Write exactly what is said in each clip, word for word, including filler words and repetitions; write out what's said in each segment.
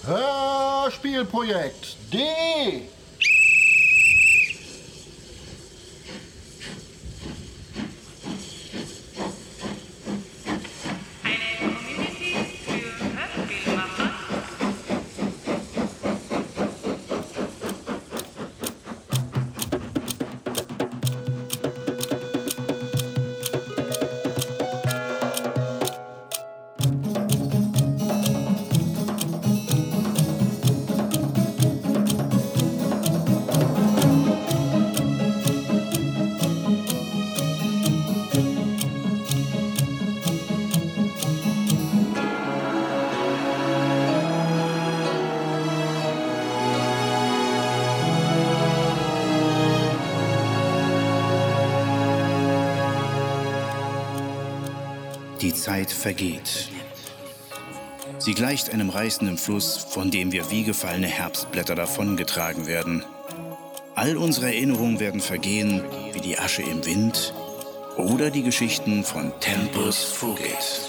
Hörspielprojekt D. Die Zeit vergeht. Sie gleicht einem reißenden Fluss, von dem wir wie gefallene Herbstblätter davongetragen werden. All unsere Erinnerungen werden vergehen wie die Asche im Wind oder die Geschichten von Tempus Fugit.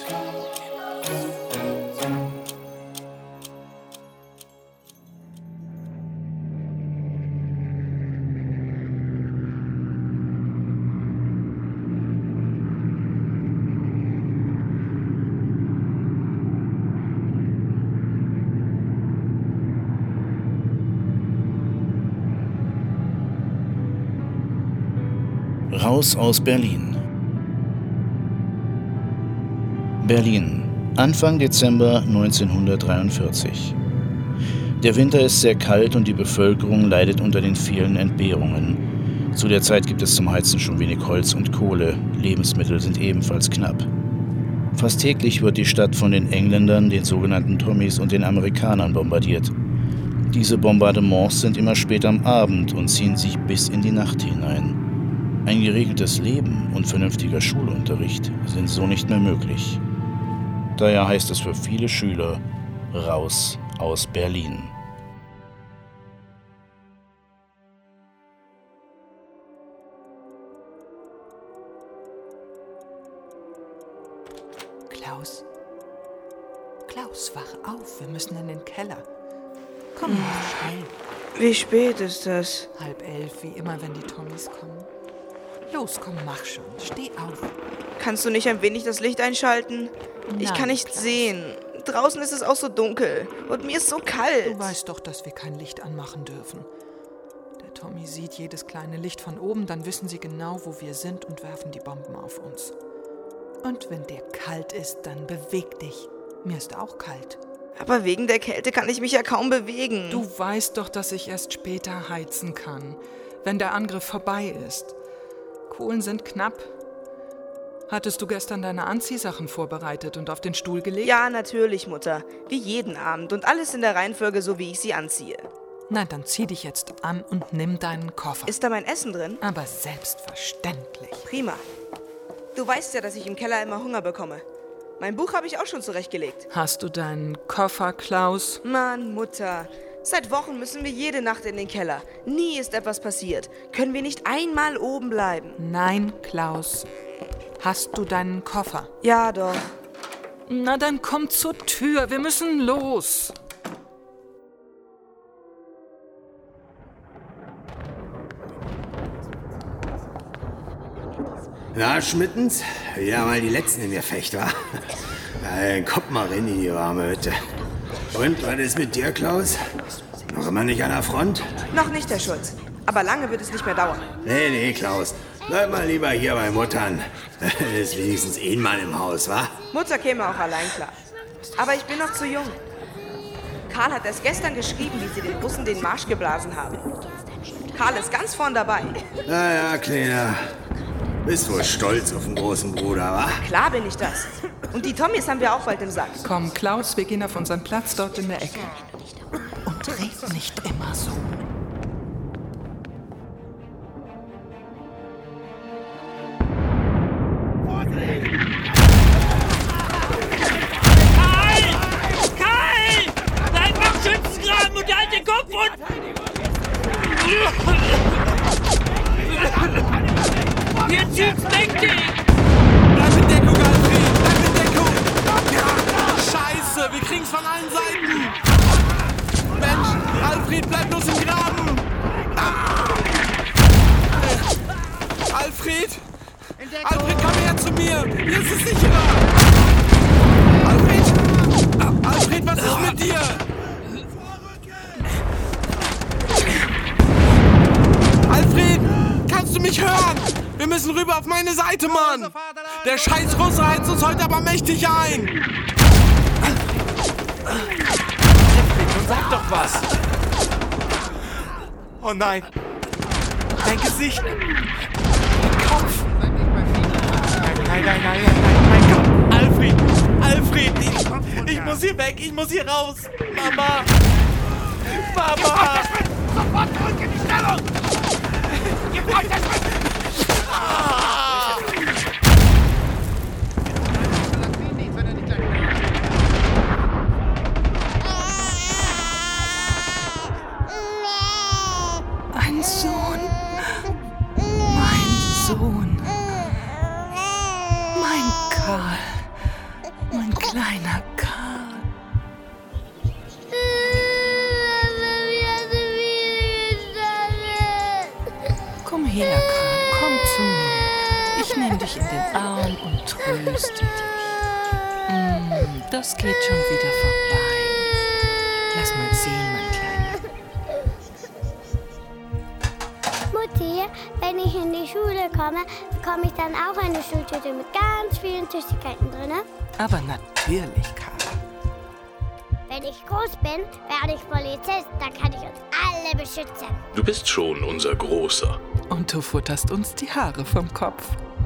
Raus aus Berlin. Berlin, Anfang Dezember neunzehnhundertdreiundvierzig. Der Winter ist sehr kalt und die Bevölkerung leidet unter den vielen Entbehrungen. Zu der Zeit gibt es zum Heizen schon wenig Holz und Kohle. Lebensmittel sind ebenfalls knapp. Fast täglich wird die Stadt von den Engländern, den sogenannten Tommies und den Amerikanern bombardiert. Diese Bombardements sind immer spät am Abend und ziehen sich bis in die Nacht hinein. Ein geregeltes Leben und vernünftiger Schulunterricht sind so nicht mehr möglich. Daher heißt es für viele Schüler raus aus Berlin. Klaus, Klaus, wach auf, wir müssen in den Keller. Komm, hm. schnell. Wie spät ist das? Halb elf, wie immer, wenn die Tommies kommen. Los, komm, mach schon. Steh auf. Kannst du nicht ein wenig das Licht einschalten? Nein, ich kann nicht Klaus. sehen. Draußen ist es auch so dunkel. Und mir ist so kalt. Du weißt doch, dass wir kein Licht anmachen dürfen. Der Tommy sieht jedes kleine Licht von oben, dann wissen sie genau, wo wir sind und werfen die Bomben auf uns. Und wenn dir kalt ist, dann beweg dich. Mir ist auch kalt. Aber wegen der Kälte kann ich mich ja kaum bewegen. Du weißt doch, dass ich erst später heizen kann, wenn der Angriff vorbei ist. Kohlen sind knapp. Hattest du gestern deine Anziehsachen vorbereitet und auf den Stuhl gelegt? Ja, natürlich, Mutter. Wie jeden Abend und alles in der Reihenfolge, so wie ich sie anziehe. Na, dann zieh dich jetzt an und nimm deinen Koffer. Ist da mein Essen drin? Aber selbstverständlich. Prima. Du weißt ja, dass ich im Keller immer Hunger bekomme. Mein Buch habe ich auch schon zurechtgelegt. Hast du deinen Koffer, Klaus? Mann, Mutter. Seit Wochen müssen wir jede Nacht in den Keller. Nie ist etwas passiert. Können wir nicht einmal oben bleiben? Nein, Klaus. Hast du deinen Koffer? Ja, doch. Na, dann komm zur Tür. Wir müssen los. Na, Schmittens? Ja, mal die Letzten in der Fecht, wa? Dann kommt mal rein in die warme Hütte. Und, was ist mit dir, Klaus? Noch immer nicht an der Front? Noch nicht, Herr Schulz. Aber lange wird es nicht mehr dauern. Nee, nee, Klaus. Bleib mal lieber hier bei Muttern. Ist wenigstens ein Mann im Haus, wa? Mutter käme auch allein klar. Aber ich bin noch zu jung. Karl hat erst gestern geschrieben, wie sie den Russen den Marsch geblasen haben. Karl ist ganz vorn dabei. Na ja, Kleiner. Bist wohl stolz auf den großen Bruder, wa? Klar bin ich das. Und die Tommies haben wir auch bald im Sack. Komm, Klaus, wir gehen auf unseren Platz dort in der Ecke. Und red nicht immer so. Karl! Karl! Bleib am Schützengraben und halt den Kopf und... Jetzt zieht's mächtig! Bleib in Deckung, Alfred! Bleib in Deckung! Ja, scheiße, wir kriegen's von allen Seiten! Leute, Mann! Der scheiß Russe heizt uns heute aber mächtig ein! Nun sag doch was! Oh nein! Dein Gesicht! Dein Kopf! Nein, nein, nein, nein, nein, mein Gott! Alfred! Alfred! Ich, ich muss hier weg! Ich muss hier raus! Mama! Mama! Sofort zurück in die Stellung! Ihr braucht das Ein Sohn. Mein Sohn. Mein Karl. Mein kleiner Karl. Komm her, Karl, komm zu mir. Ich nehme dich in den Arm und tröste dich. Mm, das geht schon wieder vorbei. Lass mal sehen, mein Kleiner. Mutti, wenn ich in die Schule komme, bekomme ich dann auch eine Schultüte mit ganz vielen Süßigkeiten drin? Aber natürlich, Karl. Wenn ich groß bin, werde ich Polizist, dann kann ich uns alle beschützen. Du bist schon unser Großer. Und du futterst uns die Haare vom Kopf.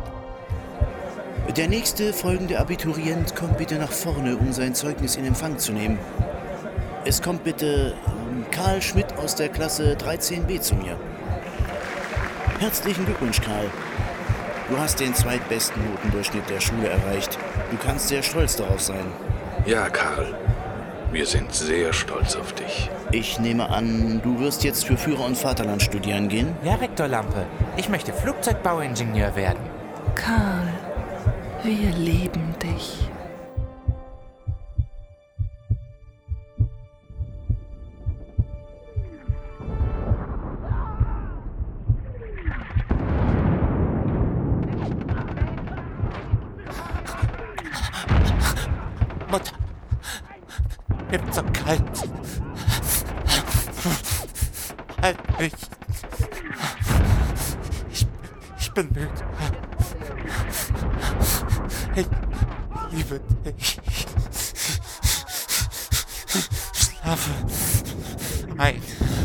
Der nächste folgende Abiturient kommt bitte nach vorne, um sein Zeugnis in Empfang zu nehmen. Es kommt bitte ähm, Karl Schmidt aus der Klasse dreizehn b zu mir. Herzlichen Glückwunsch, Karl. Du hast den zweitbesten Notendurchschnitt der Schule erreicht. Du kannst sehr stolz darauf sein. Ja, Karl. Wir sind sehr stolz auf dich. Ich nehme an, du wirst jetzt für Führer und Vaterland studieren gehen? Ja, Rektor Lampe. Ich möchte Flugzeugbauingenieur werden. Karl, wir lieben dich. Mutter! Mir wird so kalt. Halt mich. Ich, ich bin müde. Ich liebe dich. Schlafe ein.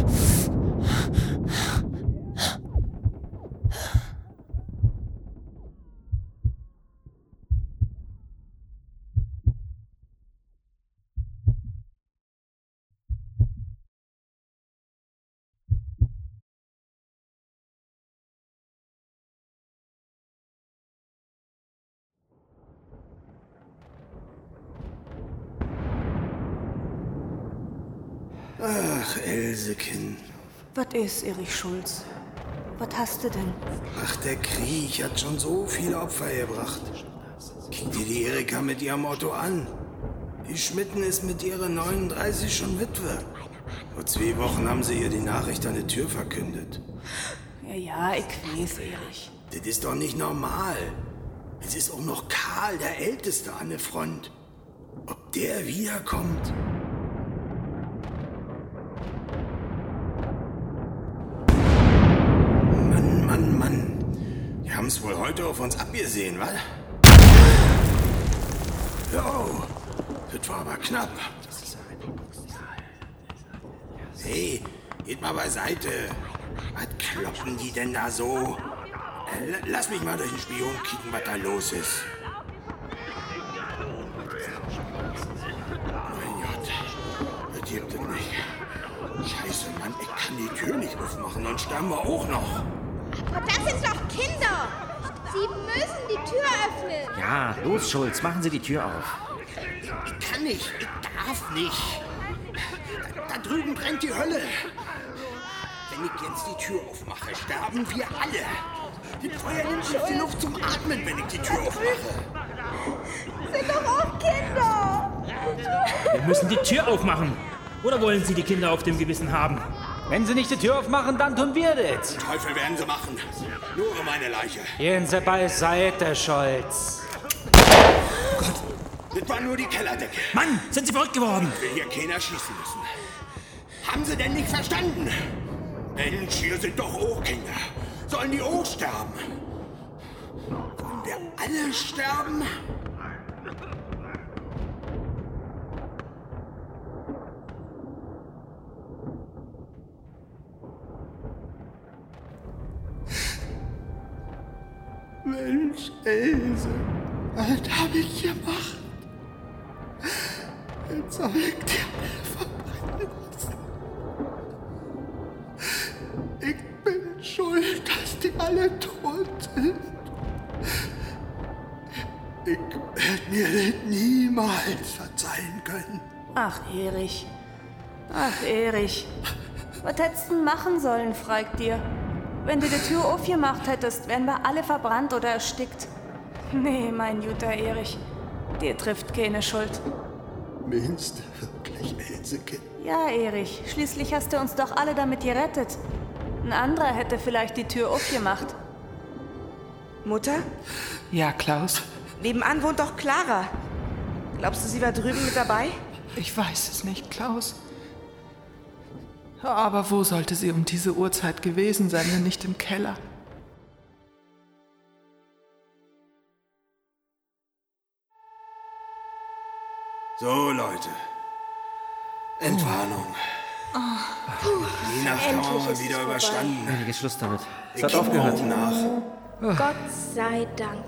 Ach, Elsekind. Was ist, Erich Schulz? Was hast du denn? Ach, der Krieg hat schon so viele Opfer gebracht. Guck dir die Erika mit ihrem Otto an. Die Schmitten ist mit ihrer neununddreißig schon Witwe. Vor zwei Wochen haben sie ihr die Nachricht an der Tür verkündet. Ja, ja, ich weiß, Erich. Das ist doch nicht normal. Es ist auch noch Karl, der Älteste an der Front. Ob der wiederkommt? Mann, Mann, Mann. Die haben's wohl heute auf uns abgesehen, wa? Jo, das war aber knapp. Hey, geht mal beiseite. Was kloppen die denn da so? Äh, lass mich mal durch den Spion kicken, was da los ist. Mein Gott, das gibt es nicht. Scheiße, Mann, ich kann die Tür nicht aufmachen, dann sterben wir auch noch. Das sind doch Kinder! Sie müssen die Tür öffnen! Ja, los, Schulz, machen Sie die Tür auf. Ich kann nicht, ich darf nicht. Da, da drüben brennt die Hölle. Wenn ich jetzt die Tür aufmache, sterben wir alle. Das Feuer nimmt nicht die Luft zum Atmen, wenn ich die Tür aufmache. Sind doch auch Kinder! Wir müssen die Tür aufmachen. Oder wollen Sie die Kinder auf dem Gewissen haben? Wenn Sie nicht die Tür aufmachen, dann tun wir das. Teufel werden sie machen. Nur meine Leiche. Gehen Sie beiseite, Scholz. Gott, das war nur die Kellerdecke. Mann, sind Sie verrückt geworden? Ich will hier keiner schießen müssen. Haben Sie denn nicht verstanden? Mensch, hier sind doch auch Kinder. Sollen die auch sterben? wir alle sterben? Mensch, Else, was hab ich gemacht? Jetzt soll ich dir verbrennen lassen. Ich bin schuld, dass die alle tot sind. Ich werde mir das niemals verzeihen können. Ach, Erich. Ach, Erich. Was hättest du machen sollen, fragt dir. Wenn du die Tür aufgemacht hättest, wären wir alle verbrannt oder erstickt. Nee, mein guter Erich. Dir trifft keine Schuld. Meinst du wirklich, Elsekind? Ja, Erich. Schließlich hast du uns doch alle damit gerettet. Ein anderer hätte vielleicht die Tür aufgemacht. Mutter? Ja, Klaus? Nebenan wohnt doch Clara. Glaubst du, sie war drüben mit dabei? Ich weiß es nicht, Klaus. Aber wo sollte sie um diese Uhrzeit gewesen sein, wenn nicht im Keller? So, Leute. Entwarnung. Oh. Die Nacht haben wir wieder überstanden. Endlich ist Schluss damit. Es Ich hat geh aufgehört. morgen nach. Gott sei Dank.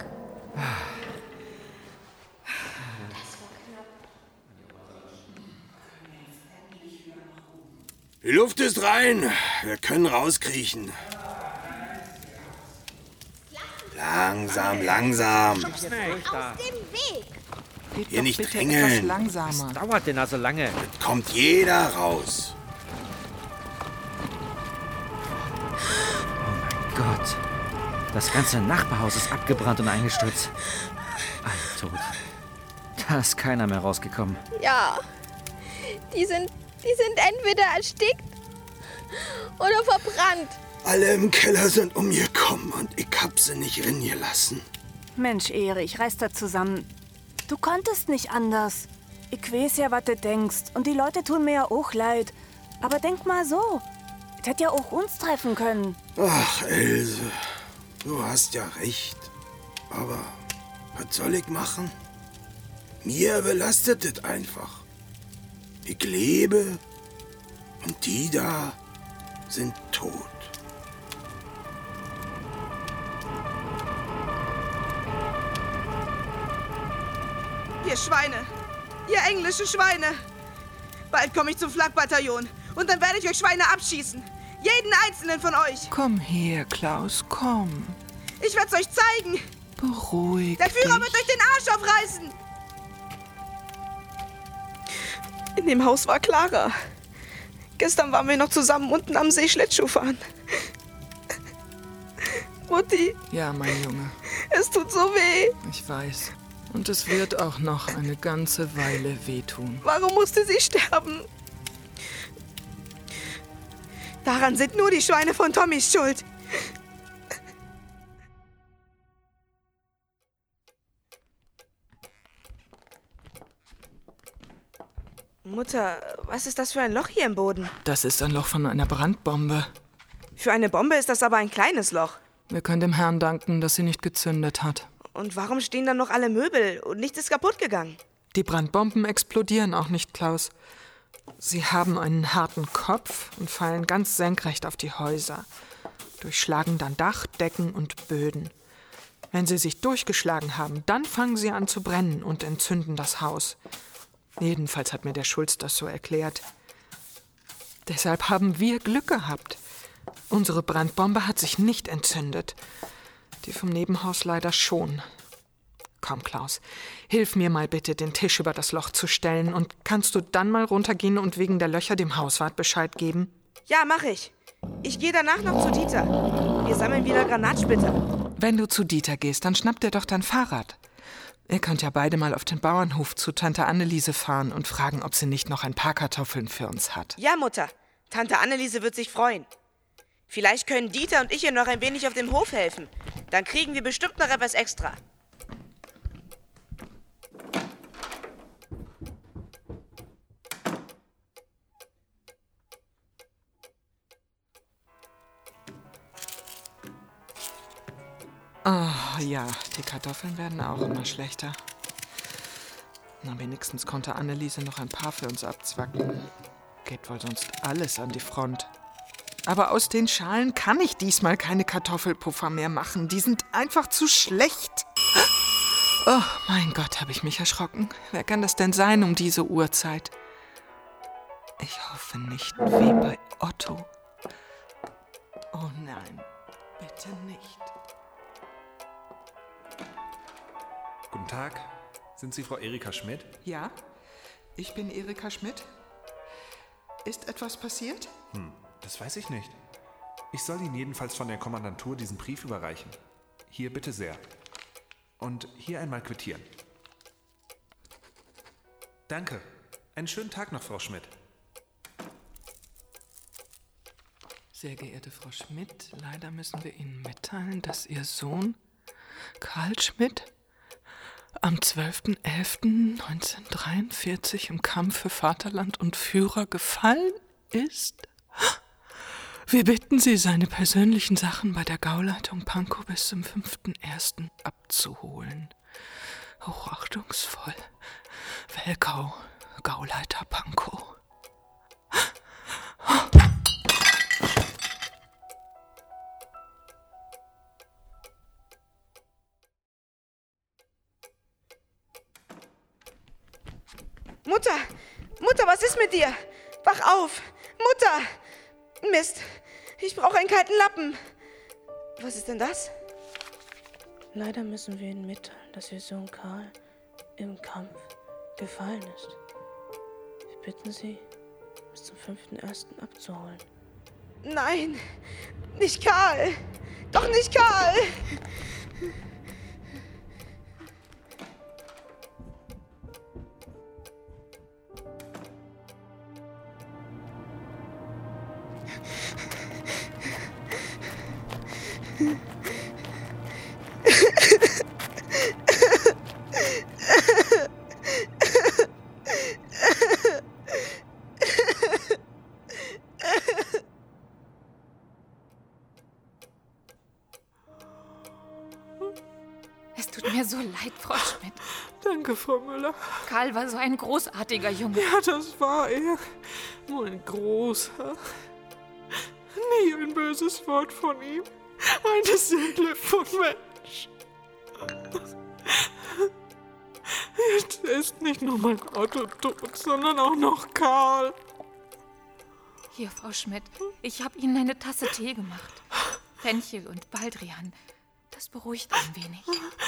Die Luft ist rein. Wir können rauskriechen. Langsam, langsam. Aus dem Weg. Geht Hier doch nicht bitte drängeln. etwas langsamer. Was dauert denn also lange? Jetzt kommt jeder raus. Gott. Das ganze Nachbarhaus ist abgebrannt und eingestürzt. Alle tot. Da ist keiner mehr rausgekommen. Ja. Die sind, die sind entweder erstickt oder verbrannt. Alle im Keller sind umgekommen und ich hab sie nicht ringelassen. Mensch, Erich, reiß da zusammen. Du konntest nicht anders. Ich weiß ja, was du denkst. Und die Leute tun mir ja auch leid. Aber denk mal so. Das hätte ja auch uns treffen können. Ach, Else, du hast ja recht. Aber was soll ich machen? Mir belastet es einfach. Ich lebe und die da sind tot. Ihr Schweine! Ihr englische Schweine! Bald komme ich zum Flakbataillon und dann werde ich euch Schweine abschießen. Jeden einzelnen von euch. Komm her, Klaus, komm. Ich werde es euch zeigen. Beruhig Der Führer dich. wird euch den Arsch aufreißen. In dem Haus war Clara. Gestern waren wir noch zusammen unten am See Schlittschuh fahren. Mutti, Ja, mein Junge, es tut so weh. ich weiß. Und es wird auch noch eine ganze Weile wehtun. Warum musste sie sterben? Daran sind nur die Schweine von Tommys schuld. Mutter, was ist das für ein Loch hier im Boden? Das ist ein Loch von einer Brandbombe. Für eine Bombe ist das aber ein kleines Loch. Wir können dem Herrn danken, dass sie nicht gezündet hat. Und warum stehen dann noch alle Möbel und nichts ist kaputt gegangen? Die Brandbomben explodieren auch nicht, Klaus. Sie haben einen harten Kopf und fallen ganz senkrecht auf die Häuser, durchschlagen dann Dach, Decken und Böden. Wenn sie sich durchgeschlagen haben, dann fangen sie an zu brennen und entzünden das Haus. Jedenfalls hat mir der Schulz das so erklärt. Deshalb haben wir Glück gehabt. Unsere Brandbombe hat sich nicht entzündet. Die vom Nebenhaus leider schon. Komm, Klaus, hilf mir mal bitte, den Tisch über das Loch zu stellen. Und kannst du dann mal runtergehen und wegen der Löcher dem Hauswart Bescheid geben? Ja, mach ich. Ich gehe danach noch zu Dieter. Wir sammeln wieder Granatsplitter. Wenn du zu Dieter gehst, dann schnapp dir doch dein Fahrrad. Ihr könnt ja beide mal auf den Bauernhof zu Tante Anneliese fahren und fragen, ob sie nicht noch ein paar Kartoffeln für uns hat. Ja, Mutter. Tante Anneliese wird sich freuen. Vielleicht können Dieter und ich ihr noch ein wenig auf dem Hof helfen. Dann kriegen wir bestimmt noch etwas extra. Ach, Oh ja, die Kartoffeln werden auch immer schlechter. Na, wenigstens konnte Anneliese noch ein paar für uns abzwacken. Geht wohl sonst alles an die Front. Aber aus den Schalen kann ich diesmal keine Kartoffelpuffer mehr machen. Die sind einfach zu schlecht. Oh, mein Gott, habe ich mich erschrocken. Wer kann das denn sein um diese Uhrzeit? Ich hoffe nicht wie bei Otto. Oh nein, bitte nicht. Guten Tag. Sind Sie Frau Erika Schmidt? Ja, ich bin Erika Schmidt. Ist etwas passiert? Hm, das weiß ich nicht. Ich soll Ihnen jedenfalls von der Kommandantur diesen Brief überreichen. Hier bitte sehr. Und hier einmal quittieren. Danke. Einen schönen Tag noch, Frau Schmidt. Sehr geehrte Frau Schmidt, leider müssen wir Ihnen mitteilen, dass Ihr Sohn Karl Schmidt am zwölften elften neunzehnhundertdreiundvierzig im Kampf für Vaterland und Führer gefallen ist. Wir bitten Sie, seine persönlichen Sachen bei der Gauleitung Pankow bis zum fünften ersten abzuholen. Hochachtungsvoll, Welkau, Gauleiter Pankow. Mutter! Mutter, was ist mit dir? Wach auf! Mutter! Mist, ich brauche einen kalten Lappen. Was ist denn das? Leider müssen wir Ihnen mitteilen, dass Ihr Sohn Karl im Kampf gefallen ist. Wir bitten Sie, bis zum fünften ersten abzuholen. Nein, nicht Karl! Doch nicht Karl! Es tut mir so leid, Frau Schmidt. Danke, Frau Müller. Karl war so ein großartiger Junge. Ja, das war er. Nur ein großer. Nie ein böses Wort von ihm. Eine Seele von Mensch. Jetzt ist nicht nur mein Otto tot, sondern auch noch Karl. Hier, Frau Schmidt, ich habe Ihnen eine Tasse Tee gemacht. Fenchel und Baldrian. Das beruhigt ein wenig.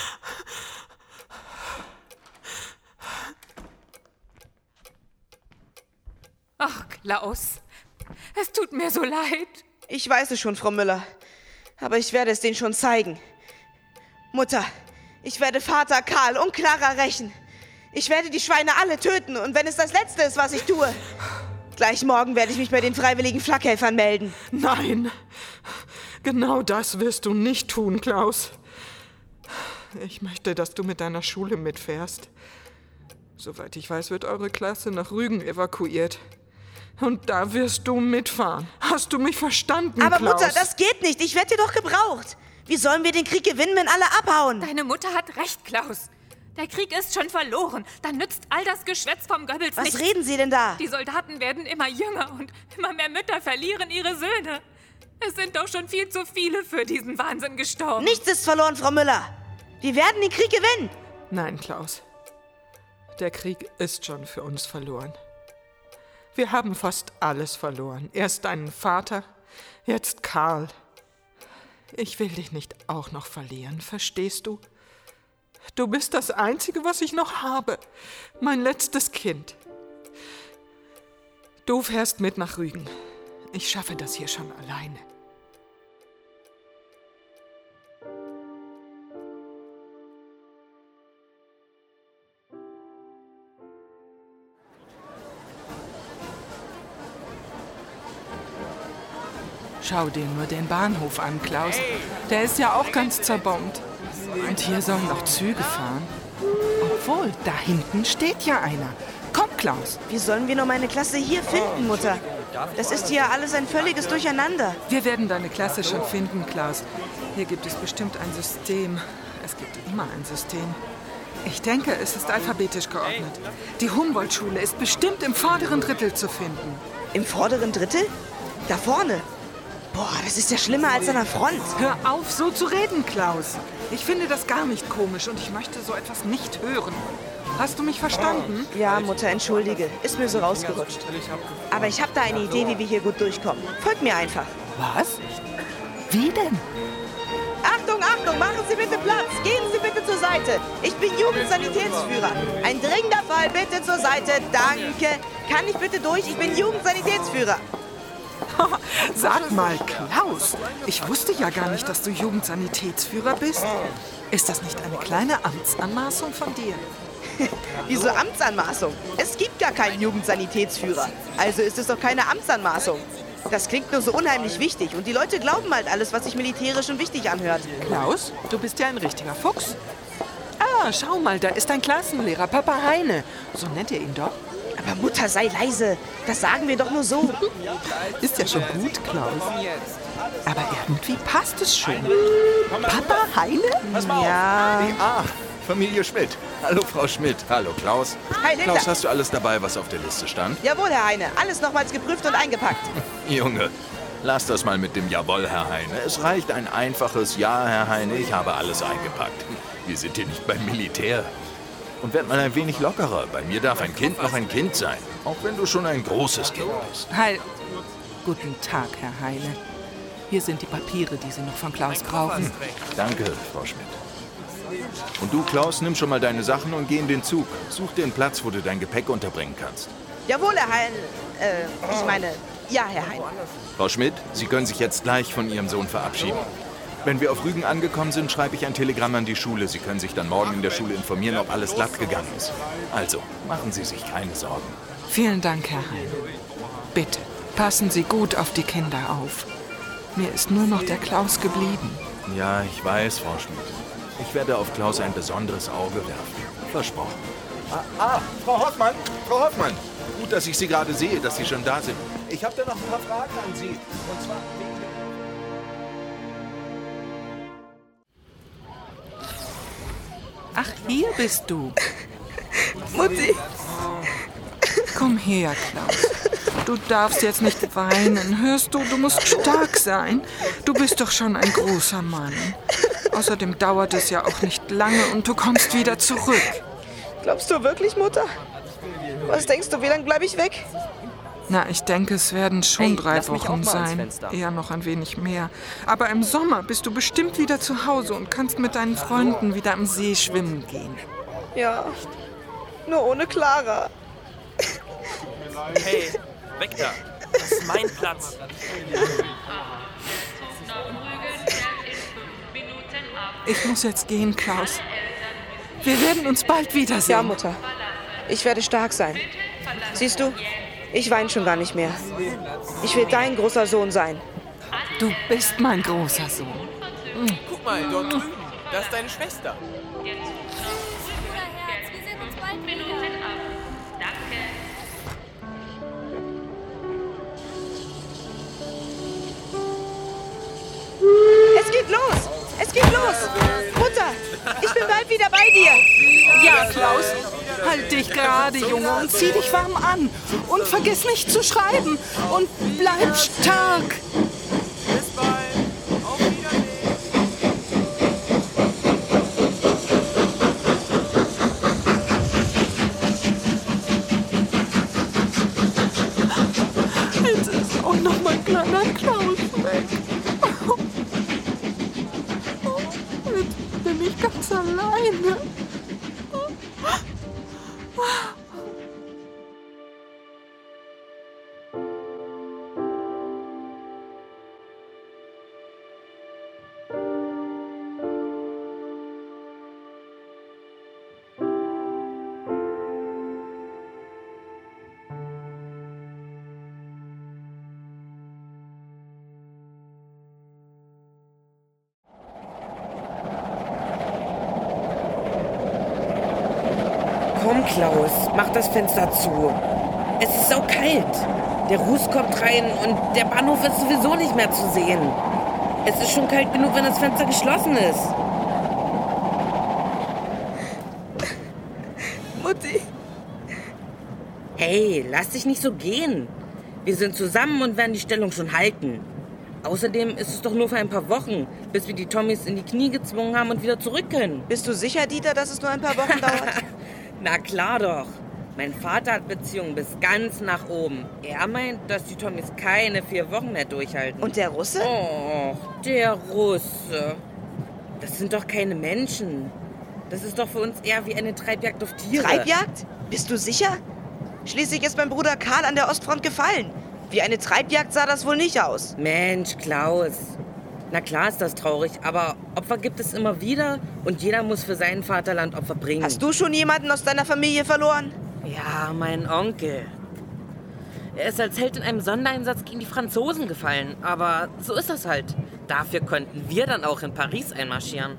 Ach, Klaus, es tut mir so leid. Ich weiß es schon, Frau Müller. Aber ich werde es denen schon zeigen. Mutter, ich werde Vater Karl und Clara rächen. Ich werde die Schweine alle töten. Und wenn es das Letzte ist, was ich tue, gleich morgen werde ich mich bei den freiwilligen Flakhelfern melden. Nein, genau das wirst du nicht tun, Klaus. Ich möchte, dass du mit deiner Schule mitfährst. Soweit ich weiß, wird eure Klasse nach Rügen evakuiert. Und da wirst du mitfahren. Hast du mich verstanden, Aber Klaus? Mutter, das geht nicht. Ich werde dir doch gebraucht. Wie sollen wir den Krieg gewinnen, wenn alle abhauen? Deine Mutter hat recht, Klaus. Der Krieg ist schon verloren. Dann nützt all das Geschwätz vom Goebbels Was nichts. reden Sie denn da? Die Soldaten werden immer jünger und immer mehr Mütter verlieren ihre Söhne. Es sind doch schon viel zu viele für diesen Wahnsinn gestorben. Nichts ist verloren, Frau Müller. Wir werden den Krieg gewinnen. Nein, Klaus. Der Krieg ist schon für uns verloren. Wir haben fast alles verloren. Erst deinen Vater, jetzt Karl. Ich will dich nicht auch noch verlieren, verstehst du? Du bist das Einzige, was ich noch habe. Mein letztes Kind. Du fährst mit nach Rügen. Ich schaffe das hier schon alleine. Schau dir nur den Bahnhof an, Klaus. Der ist ja auch ganz zerbombt. Und hier sollen noch Züge fahren. Obwohl, da hinten steht ja einer. Komm, Klaus. Wie sollen wir nur meine Klasse hier finden, Mutter? Das ist hier alles ein völliges Durcheinander. Wir werden deine Klasse schon finden, Klaus. Hier gibt es bestimmt ein System. Es gibt immer ein System. Ich denke, es ist alphabetisch geordnet. Die Humboldt-Schule ist bestimmt im vorderen Drittel zu finden. Im vorderen Drittel? Da vorne? Boah, das ist ja schlimmer als an der Front. Hör auf, so zu reden, Klaus. Ich finde das gar nicht komisch und ich möchte so etwas nicht hören. Hast du mich verstanden? Ja, Mutter, entschuldige. Ist mir so rausgerutscht. Aber ich habe da eine Idee, wie wir hier gut durchkommen. Folgt mir einfach. Was? Wie denn? Achtung, Achtung, machen Sie bitte Platz. Gehen Sie bitte zur Seite. Ich bin Jugendsanitätsführer. Ein dringender Fall, bitte zur Seite. Danke. Kann ich bitte durch? Ich bin Jugendsanitätsführer. Sag mal, Klaus, ich wusste ja gar nicht, dass du Jugendsanitätsführer bist. Ist das nicht eine kleine Amtsanmaßung von dir? Wieso Amtsanmaßung? Es gibt gar keinen Jugendsanitätsführer. Also ist es doch keine Amtsanmaßung. Das klingt nur so unheimlich wichtig und die Leute glauben halt alles, was sich militärisch und wichtig anhört. Klaus, du bist ja ein richtiger Fuchs. Ah, schau mal, da ist dein Klassenlehrer, Papa Heine. So nennt ihr ihn doch. Aber Mutter, sei leise. Das sagen wir doch nur so. Ist ja schon gut, Klaus. Aber irgendwie passt es schon. Papa Heine? Ja. Ah, Familie Schmidt. Hallo, Frau Schmidt. Hallo, Klaus. Hi, Linda. Klaus, hast du alles dabei, was auf der Liste stand? Jawohl, Herr Heine. Alles nochmals geprüft und eingepackt. Junge, lass das mal mit dem Jawohl, Herr Heine. Es reicht ein einfaches Ja, Herr Heine. Ich habe alles eingepackt. Wir sind hier nicht beim Militär. Und werd mal ein wenig lockerer. Bei mir darf ein Kind noch ein Kind sein. Auch wenn du schon ein großes Kind bist. Heil. Guten Tag, Herr Heine. Hier sind die Papiere, die Sie noch von Klaus brauchen. Danke, Frau Schmidt. Und du, Klaus, nimm schon mal deine Sachen und geh in den Zug. Such dir einen Platz, wo du dein Gepäck unterbringen kannst. Jawohl, Herr Heine. Äh, ich meine, ja, Herr Heine. Frau Schmidt, Sie können sich jetzt gleich von Ihrem Sohn verabschieden. Wenn wir auf Rügen angekommen sind, schreibe ich ein Telegramm an die Schule. Sie können sich dann morgen in der Schule informieren, ob alles glatt gegangen ist. Also, machen Sie sich keine Sorgen. Vielen Dank, Herr Heine. Bitte, passen Sie gut auf die Kinder auf. Mir ist nur noch der Klaus geblieben. Ja, ich weiß, Frau Schmidt. Ich werde auf Klaus ein besonderes Auge werfen. Versprochen. Ah, ah, Frau Hoffmann, Frau Hoffmann. Gut, dass ich Sie gerade sehe, dass Sie schon da sind. Ich habe da noch ein paar Fragen an Sie. Und zwar... Ach, hier bist du. Mutti. Komm her, Klaus. Du darfst jetzt nicht weinen. Hörst du, du musst stark sein. Du bist doch schon ein großer Mann. Außerdem dauert es ja auch nicht lange und du kommst wieder zurück. Glaubst du wirklich, Mutter? Was denkst du, wie lange bleibe ich weg? Na, ich denke, es werden schon hey, drei Wochen sein. Eher noch ein wenig mehr. Aber im Sommer bist du bestimmt wieder zu Hause und kannst mit deinen Freunden wieder am See schwimmen gehen. Ja, nur ohne Clara. Hey, weg da. Das ist mein Platz. Ich muss jetzt gehen, Klaus. Wir werden uns bald wiedersehen. Ja, Mutter. Ich werde stark sein. Siehst du, ich weine schon gar nicht mehr. Ich will dein großer Sohn sein. Du bist mein großer Sohn. Guck mal, dort drüben. Das ist deine Schwester. Es geht los! Es geht los! Mutter, ich bin bald wieder bei dir. Ja, Klaus, halt dich gerade, Junge, und zieh dich warm an. Und vergiss nicht zu schreiben. Und bleib stark. Bis bald. Auf Wiedersehen. Jetzt ist auch noch mein kleiner Klaus weg. Jetzt bin ich ganz alleine. Komm, Klaus, mach das Fenster zu. Es ist so kalt. Der Ruß kommt rein und der Bahnhof ist sowieso nicht mehr zu sehen. Es ist schon kalt genug, wenn das Fenster geschlossen ist. Hey, lass dich nicht so gehen. Wir sind zusammen und werden die Stellung schon halten. Außerdem ist es doch nur für ein paar Wochen, bis wir die Tommys in die Knie gezwungen haben und wieder zurück können. Bist du sicher, Dieter, dass es nur ein paar Wochen dauert? Na klar doch. Mein Vater hat Beziehungen bis ganz nach oben. Er meint, dass die Tommys keine vier Wochen mehr durchhalten. Und der Russe? Oh, der Russe. Das sind doch keine Menschen. Das ist doch für uns eher wie eine Treibjagd auf Tiere. Treibjagd? Bist du sicher? Schließlich ist mein Bruder Karl an der Ostfront gefallen. Wie eine Treibjagd sah das wohl nicht aus. Mensch, Klaus. Na klar ist das traurig, aber Opfer gibt es immer wieder und jeder muss für sein Vaterland Opfer bringen. Hast du schon jemanden aus deiner Familie verloren? Ja, mein Onkel. Er ist als Held in einem Sondereinsatz gegen die Franzosen gefallen, aber so ist das halt. Dafür konnten wir dann auch in Paris einmarschieren.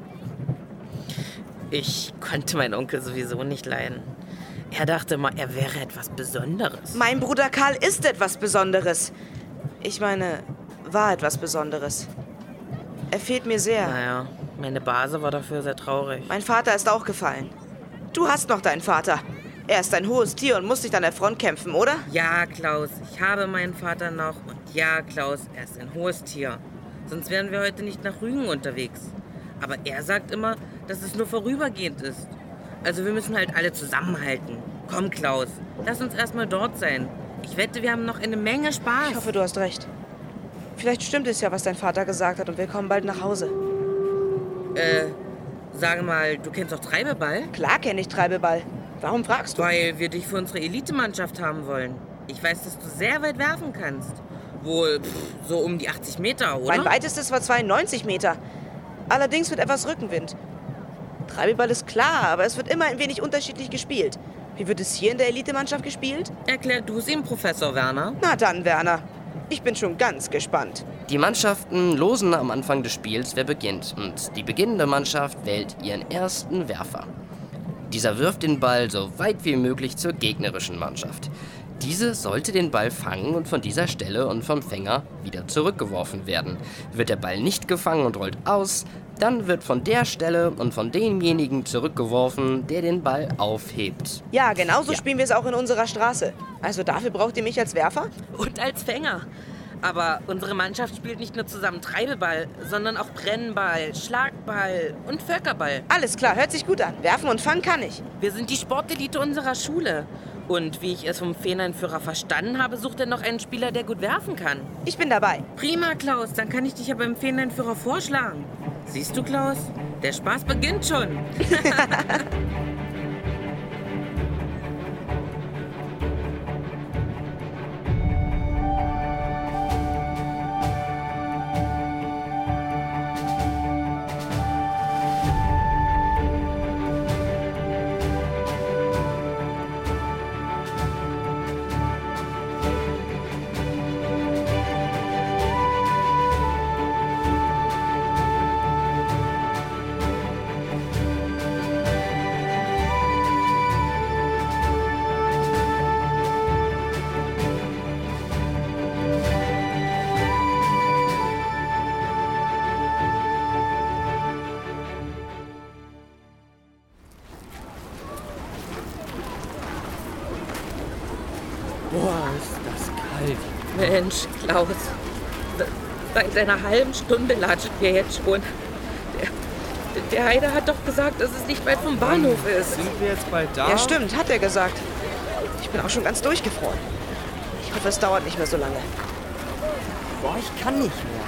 Ich konnte meinen Onkel sowieso nicht leiden. Er dachte immer, er wäre etwas Besonderes. Mein Bruder Karl ist etwas Besonderes. Ich meine, war etwas Besonderes. Er fehlt mir sehr. Naja, meine Base war dafür sehr traurig. Mein Vater ist auch gefallen. Du hast noch deinen Vater. Er ist ein hohes Tier und muss nicht an der Front kämpfen, oder? Ja, Klaus, ich habe meinen Vater noch. Und ja, Klaus, er ist ein hohes Tier. Sonst wären wir heute nicht nach Rügen unterwegs. Aber er sagt immer, dass es nur vorübergehend ist. Also wir müssen halt alle zusammenhalten. Komm, Klaus, lass uns erstmal dort sein. Ich wette, wir haben noch eine Menge Spaß. Ich hoffe, du hast recht. Vielleicht stimmt es ja, was dein Vater gesagt hat und wir kommen bald nach Hause. Äh, sage mal, du kennst doch Treibeball? Klar kenne ich Treibeball. Warum fragst du? Weil wir dich für unsere Elitemannschaft haben wollen. Ich weiß, dass du sehr weit werfen kannst. Wohl pff, so um die achtzig Meter, oder? Mein weitestes war zweiundneunzig Meter. Allerdings mit etwas Rückenwind. Treibeball ist klar, aber es wird immer ein wenig unterschiedlich gespielt. Wie wird es hier in der Elitemannschaft gespielt? Erklär du es ihm, Professor Werner. Na dann, Werner. Ich bin schon ganz gespannt. Die Mannschaften losen am Anfang des Spiels, wer beginnt. Und die beginnende Mannschaft wählt ihren ersten Werfer. Dieser wirft den Ball so weit wie möglich zur gegnerischen Mannschaft. Diese sollte den Ball fangen und von dieser Stelle und vom Fänger wieder zurückgeworfen werden. Wird der Ball nicht gefangen und rollt aus, dann wird von der Stelle und von demjenigen zurückgeworfen, der den Ball aufhebt. Ja, genauso ja. spielen wir es auch in unserer Straße. Also dafür braucht ihr mich als Werfer? Und als Fänger. Aber unsere Mannschaft spielt nicht nur zusammen Treibeball, sondern auch Brennball, Schlagball und Völkerball. Alles klar, hört sich gut an. Werfen und fangen kann ich. Wir sind die Sportelite unserer Schule. Und wie ich es vom Feeneinführer verstanden habe, sucht er noch einen Spieler, der gut werfen kann. Ich bin dabei. Prima, Klaus. Dann kann ich dich ja beim Feeneinführer vorschlagen. Siehst du, Klaus? Der Spaß beginnt schon. Boah, ist das kalt. Mensch, Klaus. Seit einer halben Stunde latschen wir jetzt schon. Der, der Heider hat doch gesagt, dass es nicht weit vom Bahnhof ist. Sind wir jetzt bald da? Ja, stimmt, hat er gesagt. Ich bin auch schon ganz durchgefroren. Ich hoffe, es dauert nicht mehr so lange. Boah, ich kann nicht mehr.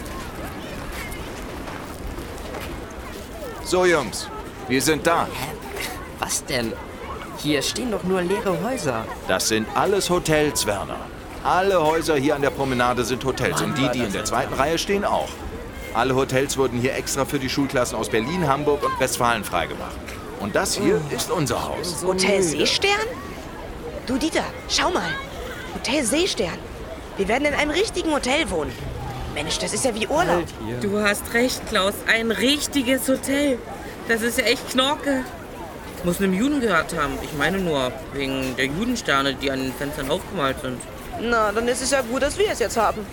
So, Jungs, wir sind da. Was denn? Hier stehen doch nur leere Häuser. Das sind alles Hotels, Werner. Alle Häuser hier an der Promenade sind Hotels. Mann, und die, die in der zweiten Reihe stehen, auch. Alle Hotels wurden hier extra für die Schulklassen aus Berlin, Hamburg und Westfalen freigemacht. Und das hier oh. ist unser Haus. So Hotel Seestern? Du, Dieter, schau mal. Hotel Seestern. Wir werden in einem richtigen Hotel wohnen. Mensch, das ist ja wie Urlaub. Du hast recht, Klaus. Ein richtiges Hotel. Das ist ja echt Knorke. Muss einem Juden gehört haben. Ich meine nur, wegen der Judensterne, die an den Fenstern aufgemalt sind. Na, dann ist es ja gut, dass wir es jetzt haben.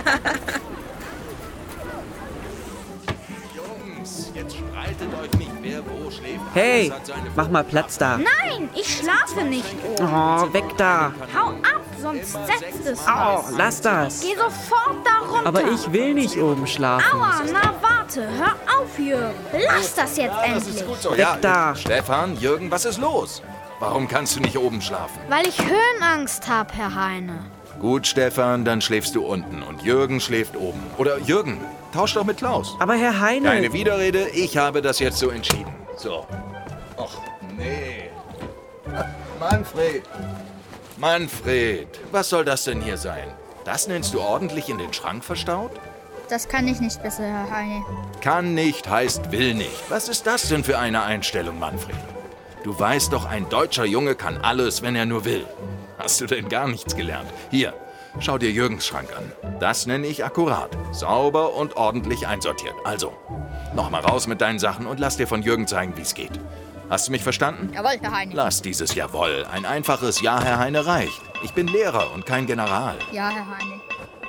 Jungs, jetzt streitet euch nicht, wer Hey, mach mal Platz da. Nein, ich schlafe nicht. Oh, weg da. Hau ab, sonst setzt es Oh, was. lass das. Geh sofort da runter. Aber ich will nicht oben schlafen. Aua, na warte, hör auf, Jürgen. Lass das jetzt Das endlich. ist gut so. Weg Ja, da. Stefan, Jürgen, was ist los? Warum kannst du nicht oben schlafen? Weil ich Höhenangst habe, Herr Heine. Gut, Stefan, dann schläfst du unten und Jürgen schläft oben. Oder Jürgen, tausch doch mit Klaus. Aber Herr Heine... Keine Widerrede, ich habe das jetzt so entschieden. So. Och, nee. Manfred. Manfred, was soll das denn hier sein? Das nennst du ordentlich in den Schrank verstaut? Das kann ich nicht besser, Herr Heine. Kann nicht heißt will nicht. Was ist das denn für eine Einstellung, Manfred? Du weißt doch, ein deutscher Junge kann alles, wenn er nur will. Hast du denn gar nichts gelernt? Hier, schau dir Jürgens Schrank an. Das nenne ich akkurat. Sauber und ordentlich einsortiert. Also, noch mal raus mit deinen Sachen und lass dir von Jürgen zeigen, wie es geht. Hast du mich verstanden? Jawohl, Herr Heine. Lass dieses Jawohl. Ein einfaches Ja, Herr Heine, reicht. Ich bin Lehrer und kein General. Ja, Herr Heine.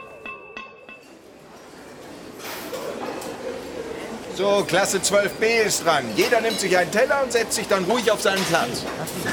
So, Klasse zwölf b ist dran. Jeder nimmt sich einen Teller und setzt sich dann ruhig auf seinen Platz.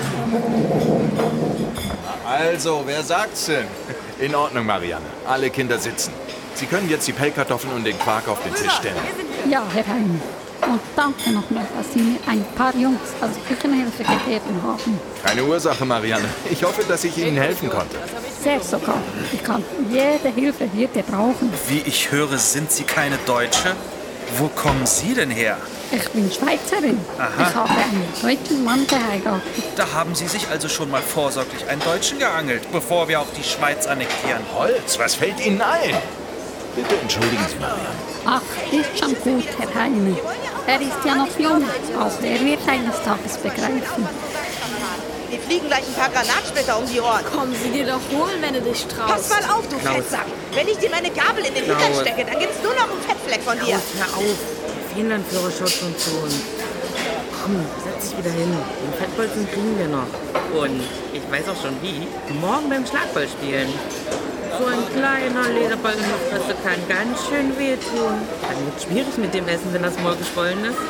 Also, wer sagt's denn? In Ordnung, Marianne. Alle Kinder sitzen. Sie können jetzt die Pellkartoffeln und den Quark auf den Tisch stellen. Ja, Herr Heine. Und danke nochmal, dass Sie mir ein paar Jungs als Küchenhilfe gegeben haben. Keine Ursache, Marianne. Ich hoffe, dass ich Ihnen helfen konnte. Sehr sogar. Ich kann jede Hilfe hier gebrauchen. Wie ich höre, sind Sie keine Deutsche? Wo kommen Sie denn her? Ich bin Schweizerin. Aha. Ich habe einen deutschen Mann geheiratet. Da haben Sie sich also schon mal vorsorglich einen Deutschen geangelt, bevor wir auch die Schweiz annektieren. Holz, was fällt Ihnen ein? Bitte entschuldigen Sie, Marianne. Ach, ist schon gut, Herr Heine. Er ist ja noch jung, also er wird eines Tages begreifen. Wir fliegen gleich ein paar Granatsplitter um die Ohren. Kommen sie dir doch holen, wenn du dich traust. Pass mal auf, du Klaus. Fettsack. Wenn ich dir meine Gabel in den Klaus. Hintern stecke, dann gibt's nur noch einen Fettfleck von dir. Klaus, hör auf. Der Finnlandführer schaut schon zu uns. Komm, setz dich wieder hin. Den Fettbolzen kriegen wir noch. Und ich weiß auch schon wie. Morgen beim Schlagball spielen. So ein kleiner Lederball in der Fresse kann ganz schön wehtun. Dann wird schwierig mit dem Essen, wenn das Maul geschwollen ist.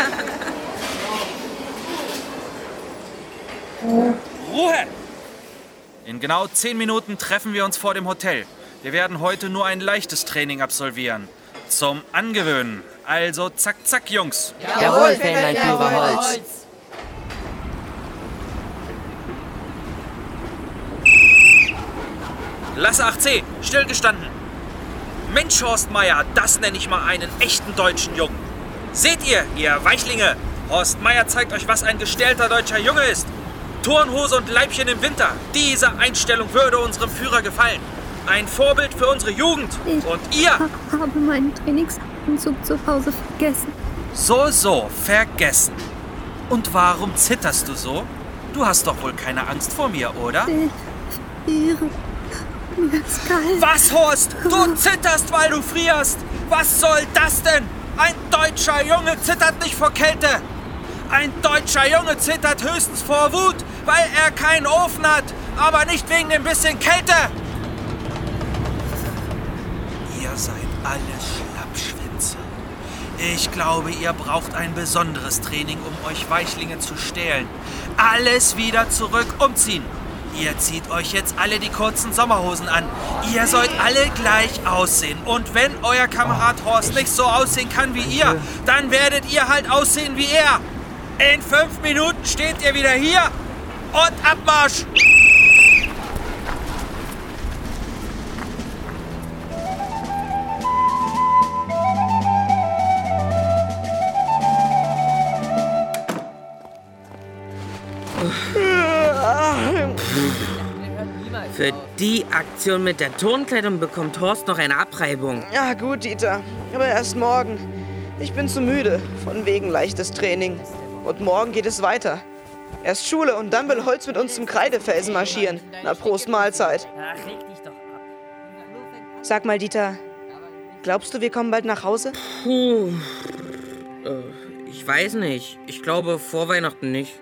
Ruhe! In genau zehn Minuten treffen wir uns vor dem Hotel. Wir werden heute nur ein leichtes Training absolvieren. Zum Angewöhnen. Also zack, zack, Jungs. Jawohl, Fähnlein-Führer Holz. Klasse acht c, stillgestanden. Mensch, Horst Meier, das nenne ich mal einen echten deutschen Jungen. Seht ihr, ihr Weichlinge, Horst Meier zeigt euch, was ein gestählter deutscher Junge ist. Turnhose und Leibchen im Winter. Diese Einstellung würde unserem Führer gefallen. Ein Vorbild für unsere Jugend. Ich Und ihr? habe meinen Trainingsanzug zu Hause vergessen. So, so, vergessen. Und warum zitterst du so? Du hast doch wohl keine Angst vor mir, oder? Ich friere. Mir ist kalt. Was, Horst? Du zitterst, weil du frierst. Was soll das denn? Ein deutscher Junge zittert nicht vor Kälte. Ein deutscher Junge zittert höchstens vor Wut, weil er keinen Ofen hat, aber nicht wegen dem bisschen Kälte. Ihr seid alle Schlappschwänze. Ich glaube, ihr braucht ein besonderes Training, um euch Weichlinge zu stehlen. Alles wieder zurück umziehen. Ihr zieht euch jetzt alle die kurzen Sommerhosen an. Ihr sollt alle gleich aussehen. Und wenn euer Kamerad Horst nicht so aussehen kann wie ihr, dann werdet ihr halt aussehen wie er. In fünf Minuten steht ihr wieder hier und Abmarsch! Für die Aktion mit der Turnkleidung bekommt Horst noch eine Abreibung. Ja, gut, Dieter. Aber erst morgen. Ich bin zu müde. Von wegen leichtes Training. Und morgen geht es weiter. Erst Schule und dann will Holz mit uns zum Kreidefelsen marschieren. Na, Prost Mahlzeit. Sag mal, Dieter, glaubst du, wir kommen bald nach Hause? Puh. Äh, ich weiß nicht. Ich glaube, vor Weihnachten nicht.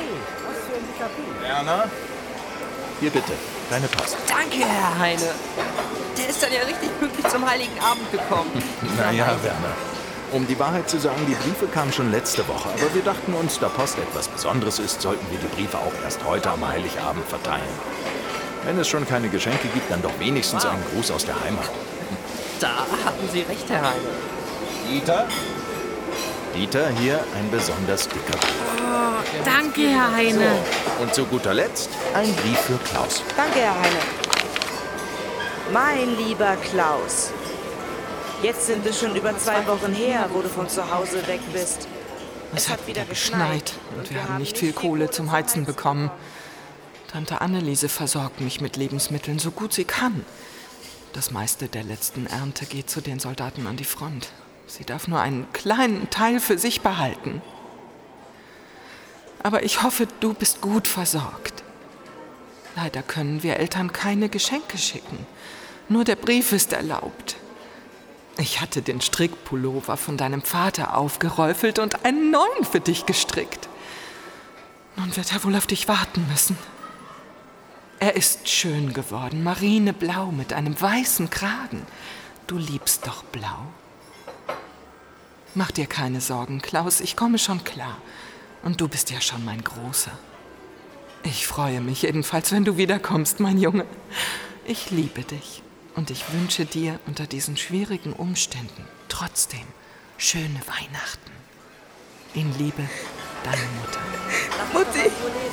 Hey, was für ein dicker Brief. Werner? Hier bitte, deine Post. Danke, Herr Heine. Der ist dann ja richtig pünktlich zum Heiligen Abend gekommen. Naja, Werner. Um die Wahrheit zu sagen, die Briefe kamen schon letzte Woche. Aber wir dachten uns, da Post etwas Besonderes ist, sollten wir die Briefe auch erst heute am Heiligabend verteilen. Wenn es schon keine Geschenke gibt, dann doch wenigstens einen Gruß aus der Heimat. Da hatten Sie recht, Herr Heine. Dieter? Dieter, hier ein besonders dicker Brief. Oh, danke, Herr Heine. So, und zu guter Letzt ein Brief für Klaus. Danke, Herr Heine. Mein lieber Klaus, jetzt sind es schon über zwei Wochen her, wo du von zu Hause weg bist. Es hat wieder geschneit und wir haben nicht viel Kohle zum Heizen bekommen. Tante Anneliese versorgt mich mit Lebensmitteln, so gut sie kann. Das meiste der letzten Ernte geht zu den Soldaten an die Front. Sie darf nur einen kleinen Teil für sich behalten. Aber ich hoffe, du bist gut versorgt. Leider können wir Eltern keine Geschenke schicken. Nur der Brief ist erlaubt. Ich hatte den Strickpullover von deinem Vater aufgeräufelt und einen neuen für dich gestrickt. Nun wird er wohl auf dich warten müssen. Er ist schön geworden, marineblau mit einem weißen Kragen. Du liebst doch blau. Mach dir keine Sorgen, Klaus, ich komme schon klar. Und du bist ja schon mein Großer. Ich freue mich jedenfalls, wenn du wiederkommst, mein Junge. Ich liebe dich und ich wünsche dir unter diesen schwierigen Umständen trotzdem schöne Weihnachten. In Liebe, deine Mutter. Mutti!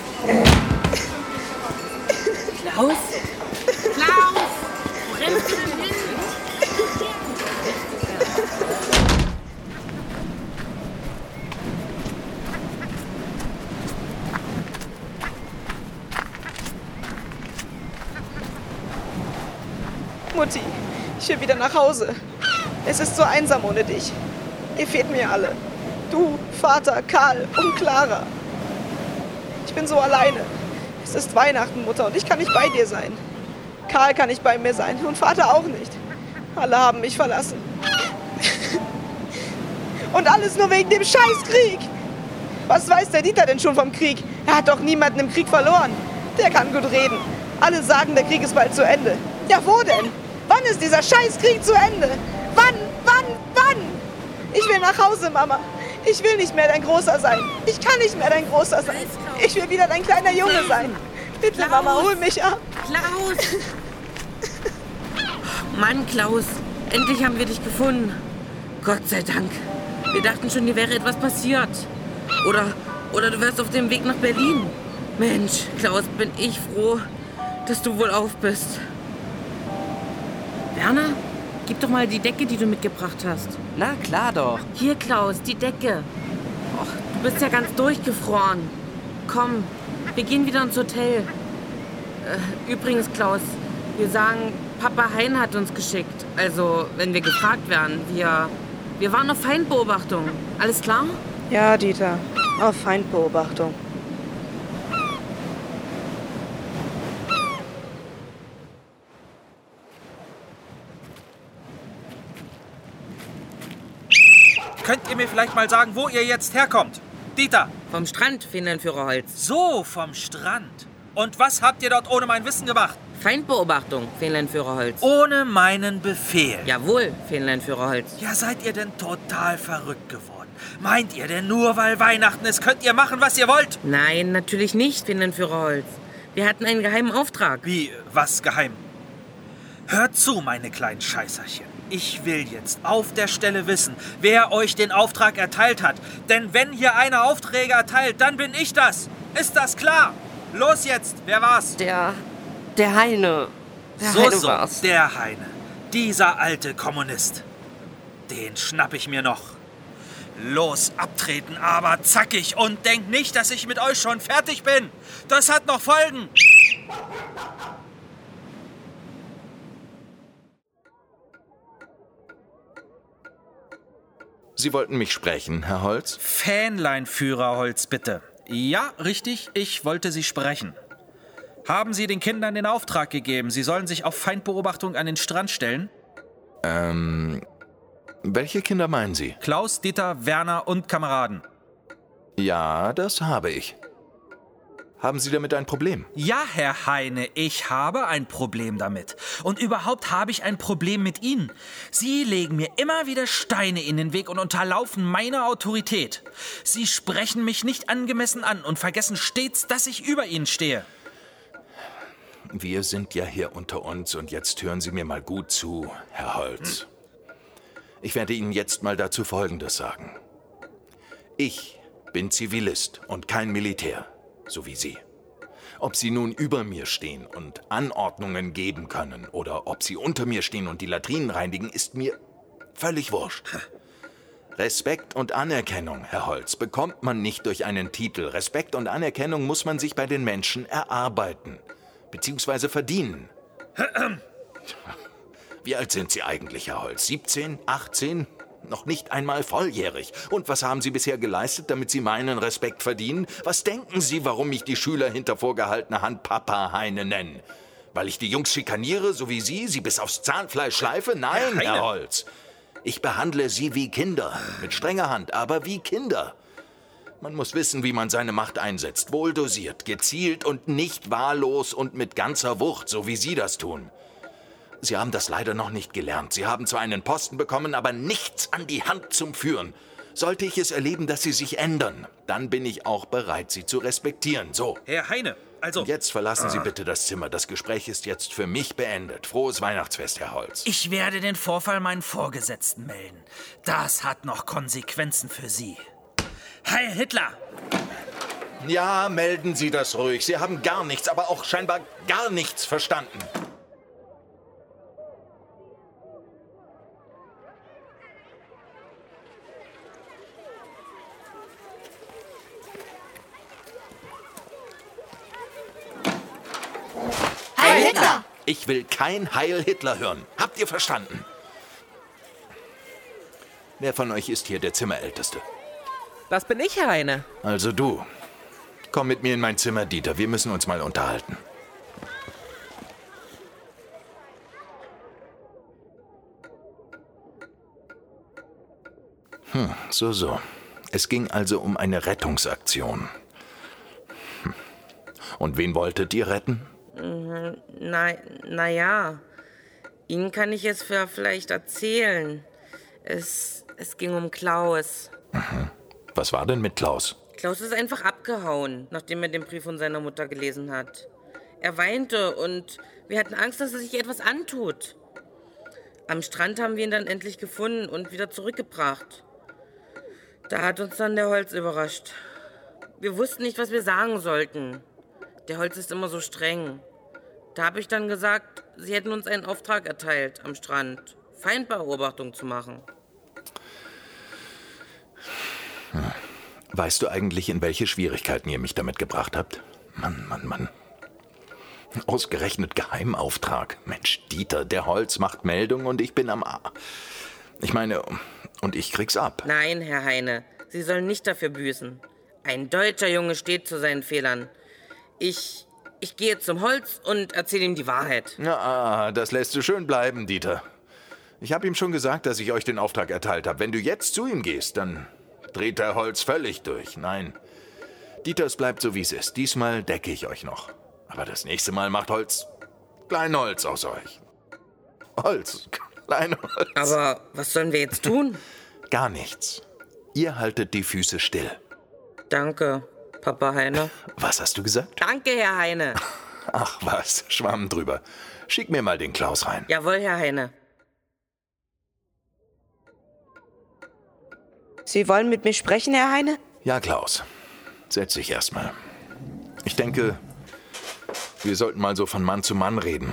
Klaus? Klaus! Wo rennst du denn hin? Mutti, ich will wieder nach Hause. Es ist so einsam ohne dich. Ihr fehlt mir alle. Du, Vater, Karl und Clara. Ich bin so alleine. Es ist Weihnachten, Mutter, und ich kann nicht bei dir sein. Karl kann nicht bei mir sein und Vater auch nicht. Alle haben mich verlassen. Und alles nur wegen dem Scheißkrieg. Was weiß der Dieter denn schon vom Krieg? Er hat doch niemanden im Krieg verloren. Der kann gut reden. Alle sagen, der Krieg ist bald zu Ende. Ja, wo denn? Wann ist dieser Scheißkrieg zu Ende? Wann, wann, wann? Ich will nach Hause, Mama. Ich will nicht mehr dein Großer sein. Ich kann nicht mehr dein Großer sein. Ich will wieder dein kleiner Junge sein. Bitte, Klaus. Mama, hol mich ab. Klaus! Mann, Klaus, endlich haben wir dich gefunden. Gott sei Dank. Wir dachten schon, dir wäre etwas passiert. Oder, oder du wärst auf dem Weg nach Berlin. Mensch, Klaus, bin ich froh, dass du wohl auf bist. Werner, gib doch mal die Decke, die du mitgebracht hast. Na, klar doch. Hier, Klaus, die Decke. Och, du bist ja ganz durchgefroren. Komm, wir gehen wieder ins Hotel. Äh, übrigens, Klaus, wir sagen, Papa Hein hat uns geschickt. Also, wenn wir gefragt werden, wir, wir waren auf Feindbeobachtung. Alles klar? Ja, Dieter, auf Feindbeobachtung. Könnt ihr mir vielleicht mal sagen, wo ihr jetzt herkommt? Dieter! Vom Strand, Fähnlein-Führer Holz. So, vom Strand. Und was habt ihr dort ohne mein Wissen gemacht? Feindbeobachtung, Fähnlein-Führer Holz. Ohne meinen Befehl. Jawohl, Fähnlein-Führer Holz. Ja, seid ihr denn total verrückt geworden? Meint ihr denn nur, weil Weihnachten ist, könnt ihr machen, was ihr wollt? Nein, natürlich nicht, Fähnlein-Führer Holz. Wir hatten einen geheimen Auftrag. Wie, was geheim? Hört zu, meine kleinen Scheißerchen. Ich will jetzt auf der Stelle wissen, wer euch den Auftrag erteilt hat. Denn wenn hier einer Aufträge erteilt, dann bin ich das. Ist das klar? Los jetzt, wer war's? Der, der Heine. Der so, Heine so, war's. der Heine. Dieser alte Kommunist. Den schnapp ich mir noch. Los, abtreten, aber zackig. Und denkt nicht, dass ich mit euch schon fertig bin. Das hat noch Folgen. Sie wollten mich sprechen, Herr Holz? Fähnlein-Führer Holz, bitte. Ja, richtig, ich wollte Sie sprechen. Haben Sie den Kindern den Auftrag gegeben, sie sollen sich auf Feindbeobachtung an den Strand stellen? Ähm, welche Kinder meinen Sie? Klaus, Dieter, Werner und Kameraden. Ja, das habe ich. Haben Sie damit ein Problem? Ja, Herr Heine, ich habe ein Problem damit. Und überhaupt habe ich ein Problem mit Ihnen. Sie legen mir immer wieder Steine in den Weg und unterlaufen meine Autorität. Sie sprechen mich nicht angemessen an und vergessen stets, dass ich über Ihnen stehe. Wir sind ja hier unter uns und jetzt hören Sie mir mal gut zu, Herr Holz. Ich werde Ihnen jetzt mal dazu Folgendes sagen. Ich bin Zivilist und kein Militär. So wie Sie. Ob Sie nun über mir stehen und Anordnungen geben können oder ob Sie unter mir stehen und die Latrinen reinigen, ist mir völlig wurscht. Respekt und Anerkennung, Herr Holz, bekommt man nicht durch einen Titel. Respekt und Anerkennung muss man sich bei den Menschen erarbeiten, beziehungsweise verdienen. Wie alt sind Sie eigentlich, Herr Holz? siebzehn, achtzehn? Noch nicht einmal volljährig. Und was haben Sie bisher geleistet, damit Sie meinen Respekt verdienen? Was denken Sie, warum mich die Schüler hinter vorgehaltener Hand Papa Heine nennen? Weil ich die Jungs schikaniere, so wie Sie, sie bis aufs Zahnfleisch schleife? Nein, Herr, Herr Holz. Ich behandle Sie wie Kinder. Mit strenger Hand, aber wie Kinder. Man muss wissen, wie man seine Macht einsetzt. Wohldosiert, gezielt und nicht wahllos und mit ganzer Wucht, so wie Sie das tun. Sie haben das leider noch nicht gelernt. Sie haben zwar einen Posten bekommen, aber nichts an die Hand zum Führen. Sollte ich es erleben, dass Sie sich ändern, dann bin ich auch bereit, Sie zu respektieren. So. Herr Heine, also... Und jetzt verlassen Sie bitte das Zimmer. Das Gespräch ist jetzt für mich beendet. Frohes Weihnachtsfest, Herr Holz. Ich werde den Vorfall meinen Vorgesetzten melden. Das hat noch Konsequenzen für Sie. Heil Hitler! Ja, melden Sie das ruhig. Sie haben gar nichts, aber auch scheinbar gar nichts verstanden. Heil Hitler! Ich will kein Heil Hitler hören. Habt ihr verstanden? Wer von euch ist hier der Zimmerälteste? Das bin ich, Herr Heine. Also du. Komm mit mir in mein Zimmer, Dieter. Wir müssen uns mal unterhalten. Hm, so, so. Es ging also um eine Rettungsaktion. Hm. Und wen wolltet ihr retten? Na, na ja, Ihnen kann ich es für vielleicht erzählen. Es, es ging um Klaus. Mhm. Was war denn mit Klaus? Klaus ist einfach abgehauen, nachdem er den Brief von seiner Mutter gelesen hat. Er weinte und wir hatten Angst, dass er sich etwas antut. Am Strand haben wir ihn dann endlich gefunden und wieder zurückgebracht. Da hat uns dann der Holz überrascht. Wir wussten nicht, was wir sagen sollten. Der Holz ist immer so streng. Da habe ich dann gesagt, sie hätten uns einen Auftrag erteilt, am Strand Feindbeobachtung zu machen. Hm. Weißt du eigentlich, in welche Schwierigkeiten ihr mich damit gebracht habt? Mann, Mann, Mann. Ausgerechnet Geheimauftrag. Mensch, Dieter, der Holz macht Meldung und ich bin am A. Ich meine, und ich krieg's ab. Nein, Herr Heine, Sie sollen nicht dafür büßen. Ein deutscher Junge steht zu seinen Fehlern. Ich, ich gehe zum Holz und erzähle ihm die Wahrheit. Ja, das lässt du schön bleiben, Dieter. Ich habe ihm schon gesagt, dass ich euch den Auftrag erteilt habe. Wenn du jetzt zu ihm gehst, dann dreht der Holz völlig durch. Nein, Dieter, es bleibt so, wie es ist. Diesmal decke ich euch noch. Aber das nächste Mal macht Holz Kleinholz aus euch. Holz, Kleinholz. Aber was sollen wir jetzt tun? Gar nichts. Ihr haltet die Füße still. Danke, Papa Heine. Was hast du gesagt? Danke, Herr Heine. Ach was, Schwamm drüber. Schick mir mal den Klaus rein. Jawohl, Herr Heine. Sie wollen mit mir sprechen, Herr Heine? Ja, Klaus. Setz dich erst mal. Ich denke, wir sollten mal so von Mann zu Mann reden.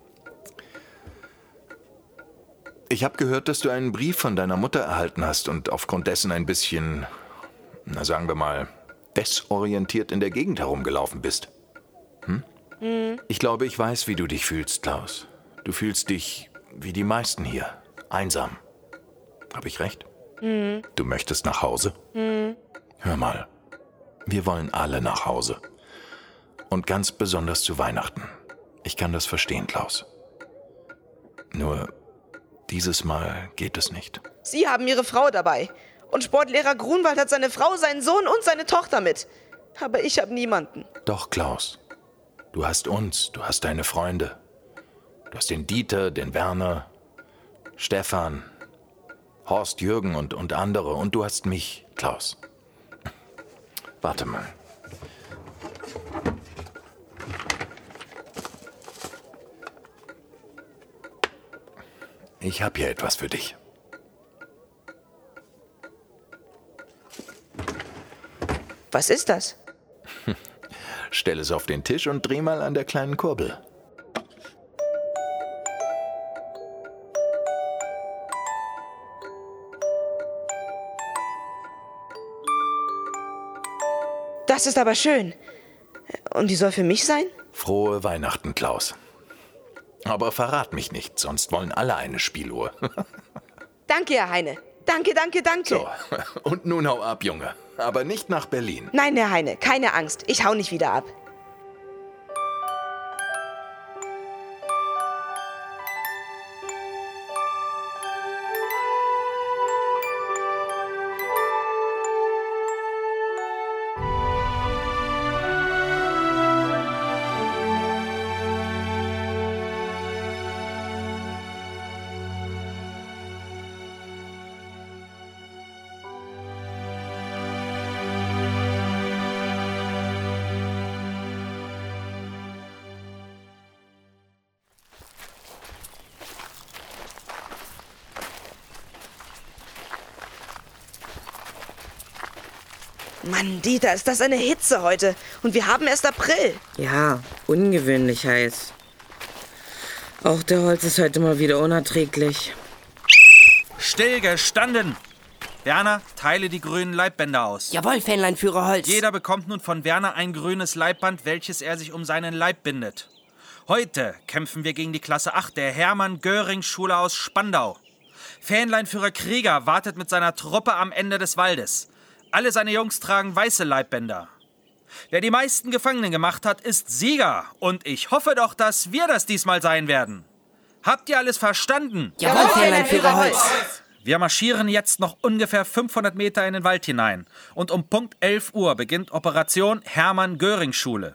Ich habe gehört, dass du einen Brief von deiner Mutter erhalten hast und aufgrund dessen ein bisschen, na sagen wir mal, desorientiert in der Gegend herumgelaufen bist. Hm? Mhm. Ich glaube, ich weiß, wie du dich fühlst, Klaus. Du fühlst dich wie die meisten hier, einsam. Habe ich recht? Mhm. Du möchtest nach Hause? Mhm. Hör mal, wir wollen alle nach Hause. Und ganz besonders zu Weihnachten. Ich kann das verstehen, Klaus. Nur, dieses Mal geht es nicht. Sie haben Ihre Frau dabei. Und Sportlehrer Grunwald hat seine Frau, seinen Sohn und seine Tochter mit. Aber ich habe niemanden. Doch, Klaus. Du hast uns, du hast deine Freunde. Du hast den Dieter, den Werner, Stefan, Horst, Jürgen und, und andere. Und du hast mich, Klaus. Warte mal. Ich habe hier etwas für dich. Was ist das? Stell es auf den Tisch und dreh mal an der kleinen Kurbel. Das ist aber schön. Und die soll für mich sein? Frohe Weihnachten, Klaus. Aber verrat mich nicht, sonst wollen alle eine Spieluhr. Danke, Herr Heine. Danke, danke, danke. So, und nun hau ab, Junge. Aber nicht nach Berlin. Nein, Herr Heine, keine Angst. Ich hau nicht wieder ab. Mann, Dieter, ist das eine Hitze heute. Und wir haben erst April. Ja, ungewöhnlich heiß. Auch der Holz ist heute mal wieder unerträglich. Stillgestanden! Werner, teile die grünen Leibbänder aus. Jawohl, Fähnleinführer Holz. Jeder bekommt nun von Werner ein grünes Leibband, welches er sich um seinen Leib bindet. Heute kämpfen wir gegen die Klasse acht der Hermann-Göring-Schule aus Spandau. Fähnleinführer Krieger wartet mit seiner Truppe am Ende des Waldes. Alle seine Jungs tragen weiße Leibbänder. Wer die meisten Gefangenen gemacht hat, ist Sieger. Und ich hoffe doch, dass wir das diesmal sein werden. Habt ihr alles verstanden? Jawohl, Fähnleinführer Holz. Wir marschieren jetzt noch ungefähr fünfhundert Meter in den Wald hinein. Und um Punkt elf Uhr beginnt Operation Hermann-Göring-Schule.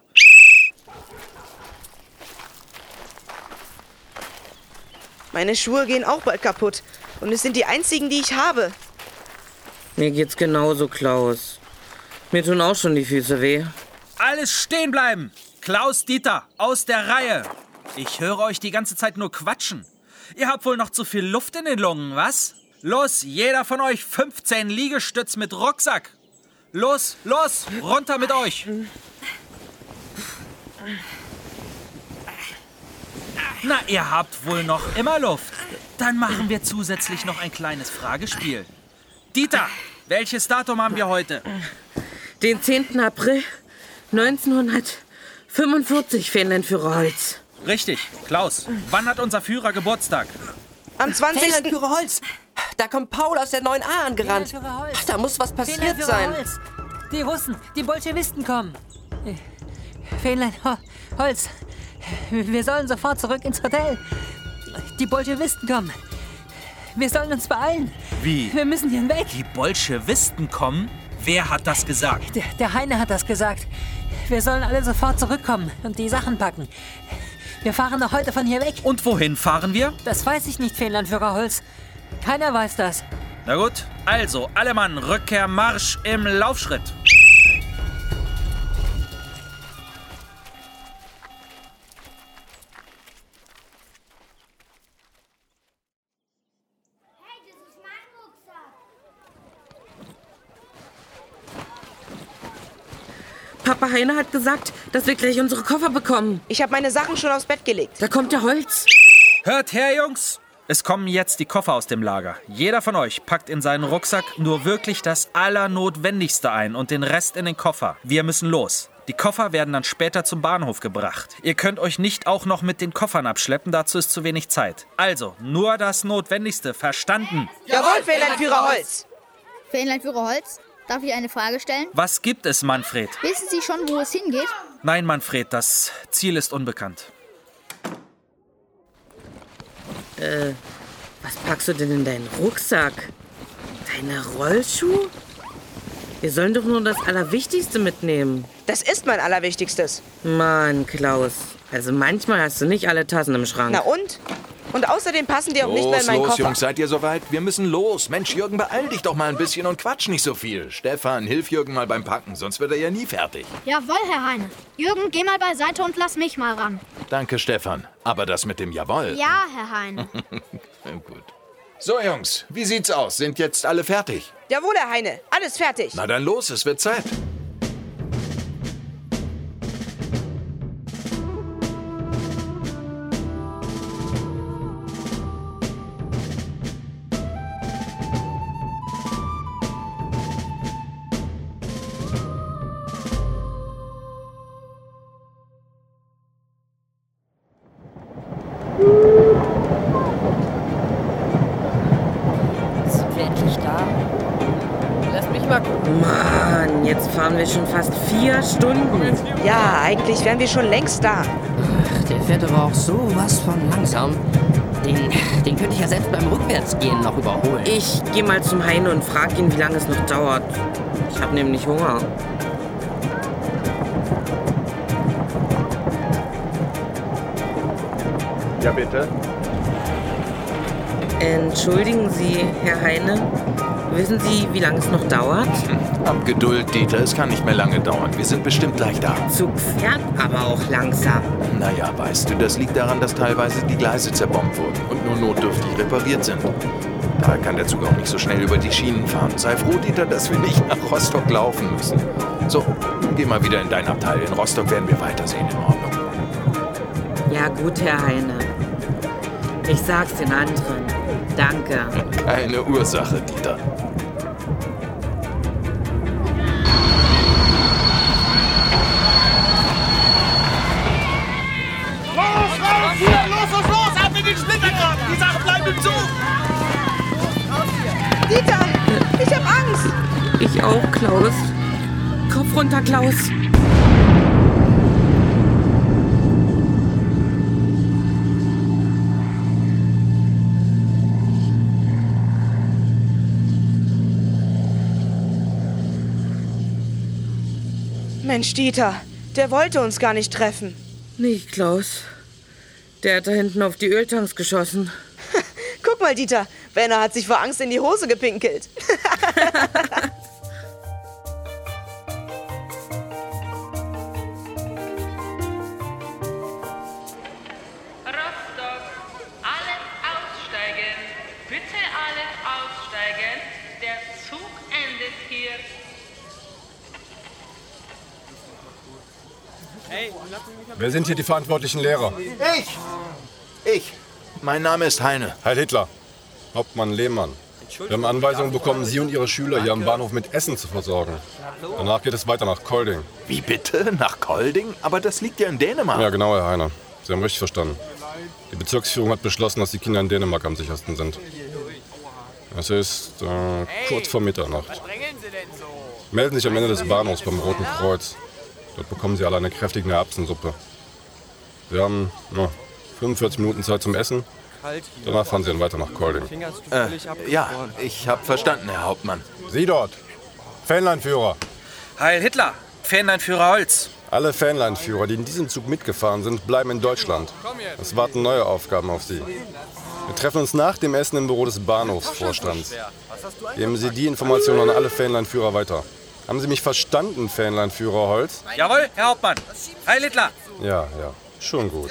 Meine Schuhe gehen auch bald kaputt. Und es sind die einzigen, die ich habe. Mir geht's genauso, Klaus. Mir tun auch schon die Füße weh. Alles stehen bleiben! Klaus, Dieter, aus der Reihe! Ich höre euch die ganze Zeit nur quatschen. Ihr habt wohl noch zu viel Luft in den Lungen, was? Los, jeder von euch fünfzehn Liegestütz mit Rucksack. Los, los, runter mit euch. Na, ihr habt wohl noch immer Luft. Dann machen wir zusätzlich noch ein kleines Fragespiel. Dieter, welches Datum haben wir heute? Den zehnten April neunzehnhundertfünfundvierzig, Fähnleinführer Holz. Richtig. Klaus, wann hat unser Führer Geburtstag? Am zwanzigsten Fähnleinführer Holz. Da kommt Paul aus der neun a angerannt. Da muss was passiert sein. Holz. Die Russen, die Bolschewisten kommen. Fähnlein Holz. Wir sollen sofort zurück ins Hotel. Die Bolschewisten kommen. Wir sollen uns beeilen. Wie? Wir müssen hier hinweg. Die Bolschewisten kommen? Wer hat das gesagt? Der, der Heine hat das gesagt. Wir sollen alle sofort zurückkommen und die Sachen packen. Wir fahren noch heute von hier weg. Und wohin fahren wir? Das weiß ich nicht, Fähnleinführer Holz. Keiner weiß das. Na gut, also, alle Mann, Rückkehr, Marsch im Laufschritt. Papa Heine hat gesagt, dass wir gleich unsere Koffer bekommen. Ich habe meine Sachen schon aufs Bett gelegt. Da kommt der Holz. Hört her, Jungs! Es kommen jetzt die Koffer aus dem Lager. Jeder von euch packt in seinen Rucksack nur wirklich das Allernotwendigste ein und den Rest in den Koffer. Wir müssen los. Die Koffer werden dann später zum Bahnhof gebracht. Ihr könnt euch nicht auch noch mit den Koffern abschleppen, dazu ist zu wenig Zeit. Also, nur das Notwendigste, verstanden? Jawohl, Fähnleinführer Holz! Fähnleinführer Holz, darf ich eine Frage stellen? Was gibt es, Manfred? Wissen Sie schon, wo es hingeht? Nein, Manfred, das Ziel ist unbekannt. Äh, was packst du denn in deinen Rucksack? Deine Rollschuhe? Wir sollen doch nur das Allerwichtigste mitnehmen. Das ist mein Allerwichtigstes. Mann, Klaus. Also manchmal hast du nicht alle Tassen im Schrank. Na und? Und außerdem passen die auch los, nicht mehr in meinen los, Koffer. Jungs, seid ihr soweit? Wir müssen los. Mensch, Jürgen, beeil dich doch mal ein bisschen und quatsch nicht so viel. Stefan, hilf Jürgen mal beim Packen, sonst wird er ja nie fertig. Jawohl, Herr Heine. Jürgen, geh mal beiseite und lass mich mal ran. Danke, Stefan. Aber das mit dem Jawohl. Ja, Herr Heine. Gut. So, Jungs, wie sieht's aus? Sind jetzt alle fertig? Jawohl, Herr Heine. Alles fertig. Na dann los, es wird Zeit. Mann, jetzt fahren wir schon fast vier Stunden. Ja, eigentlich wären wir schon längst da. Ach, der fährt aber auch sowas von langsam. Den, den könnte ich ja selbst beim Rückwärtsgehen noch überholen. Ich gehe mal zum Heine und frage ihn, wie lange es noch dauert. Ich habe nämlich Hunger. Ja, bitte? Entschuldigen Sie, Herr Heine. Wissen Sie, wie lange es noch dauert? Hab Geduld, Dieter. Es kann nicht mehr lange dauern. Wir sind bestimmt gleich da. Zug fährt aber auch langsam. Naja, weißt du, das liegt daran, dass teilweise die Gleise zerbombt wurden und nur notdürftig repariert sind. Daher kann der Zug auch nicht so schnell über die Schienen fahren. Sei froh, Dieter, dass wir nicht nach Rostock laufen müssen. So, geh mal wieder in dein Abteil. In Rostock werden wir weitersehen, in Ordnung. Ja gut, Herr Heine. Ich sag's den anderen. Danke. Keine Ursache, Dieter. Los, raus hier! Los, los, los! Ab in den Splittergraben! Die Sachen bleiben im Zug! Dieter, ich hab Angst! Ich auch, Klaus. Kopf runter, Klaus. Mensch, Dieter, der wollte uns gar nicht treffen. Nicht, Klaus. Der hat da hinten auf die Öltanks geschossen. Guck mal, Dieter, Werner hat sich vor Angst in die Hose gepinkelt. Rostock, alles aussteigen. Bitte alles aussteigen. Der Zug endet hier. Wer sind hier die verantwortlichen Lehrer? Ich! Ich! Mein Name ist Heine. Heil Hitler. Hauptmann Lehmann. Wir haben Anweisungen bekommen, Sie und Ihre Schüler hier am Bahnhof mit Essen zu versorgen. Danach geht es weiter nach Kolding. Wie bitte? Nach Kolding? Aber das liegt ja in Dänemark. Ja, genau, Herr Heine. Sie haben richtig verstanden. Die Bezirksführung hat beschlossen, dass die Kinder in Dänemark am sichersten sind. Es ist äh, kurz vor Mitternacht. Melden sich am Ende des Bahnhofs beim Roten Kreuz. Dort bekommen Sie alle eine kräftige Erbsensuppe. Sie haben no, fünfundvierzig Minuten Zeit zum Essen. Danach fahren Sie dann weiter nach Kolding. Äh, ja, ich habe verstanden, Herr Hauptmann. Sie dort, Fähnleinführer. Heil Hitler, Fähnleinführer Holz. Alle Fähnleinführer, die in diesem Zug mitgefahren sind, bleiben in Deutschland. Es warten neue Aufgaben auf Sie. Wir treffen uns nach dem Essen im Büro des Bahnhofsvorstands. Geben Sie die Informationen an alle Fähnleinführer weiter. Haben Sie mich verstanden, Fähnleinführer Holz? Jawohl, Herr Hauptmann. Heil Hitler. Ja, ja, schon gut.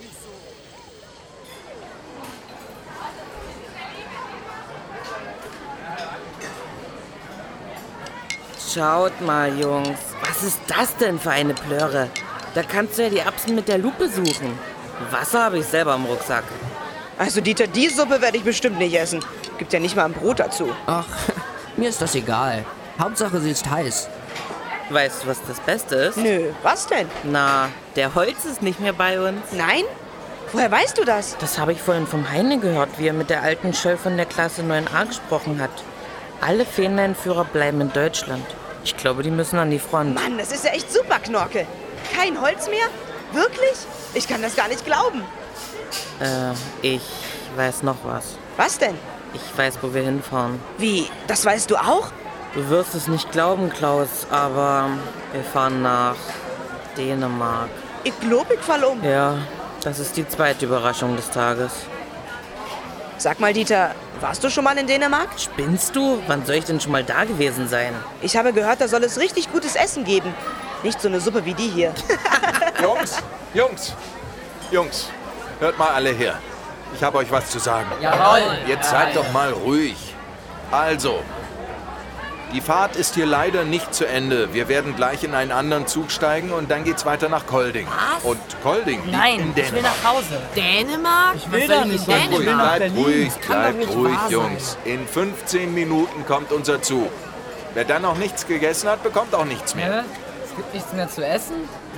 Schaut mal, Jungs. Was ist das denn für eine Plörre? Da kannst du ja die Erbsen mit der Lupe suchen. Wasser habe ich selber im Rucksack. Also Dieter, die Suppe werde ich bestimmt nicht essen. Gibt ja nicht mal ein Brot dazu. Ach, mir ist das egal. Hauptsache, sie ist heiß. Weißt du, was das Beste ist? Nö, was denn? Na, der Holz ist nicht mehr bei uns. Nein? Woher weißt du das? Das habe ich vorhin vom Heine gehört, wie er mit der alten Schöll von der Klasse neun a gesprochen hat. Alle Fähnleinführer bleiben in Deutschland. Ich glaube, die müssen an die Front. Mann, das ist ja echt super, Knorke. Kein Holz mehr? Wirklich? Ich kann das gar nicht glauben. Äh, ich weiß noch was. Was denn? Ich weiß, wo wir hinfahren. Wie? Das weißt du auch? Du wirst es nicht glauben, Klaus, aber wir fahren nach Dänemark. Ich glaube, ich fall um. Ja, das ist die zweite Überraschung des Tages. Sag mal, Dieter, warst du schon mal in Dänemark? Spinnst du? Wann soll ich denn schon mal da gewesen sein? Ich habe gehört, da soll es richtig gutes Essen geben. Nicht so eine Suppe wie die hier. Jungs, Jungs, Jungs, hört mal alle her. Ich habe euch was zu sagen. Jawohl. Jetzt seid doch mal ruhig. Also, die Fahrt ist hier leider nicht zu Ende. Wir werden gleich in einen anderen Zug steigen und dann geht's weiter nach Kolding. Was? Und Kolding liegt Nein, in ich will Dänemark. nach Hause. Dänemark? Ich will da nicht. Dänemark. Ruhig, bleibt ruhig, Das kann doch bleibt nicht ruhig, wahr sein. Jungs. In fünfzehn Minuten kommt unser Zug. Wer dann noch nichts gegessen hat, bekommt auch nichts mehr. Ja, es gibt nichts mehr zu essen.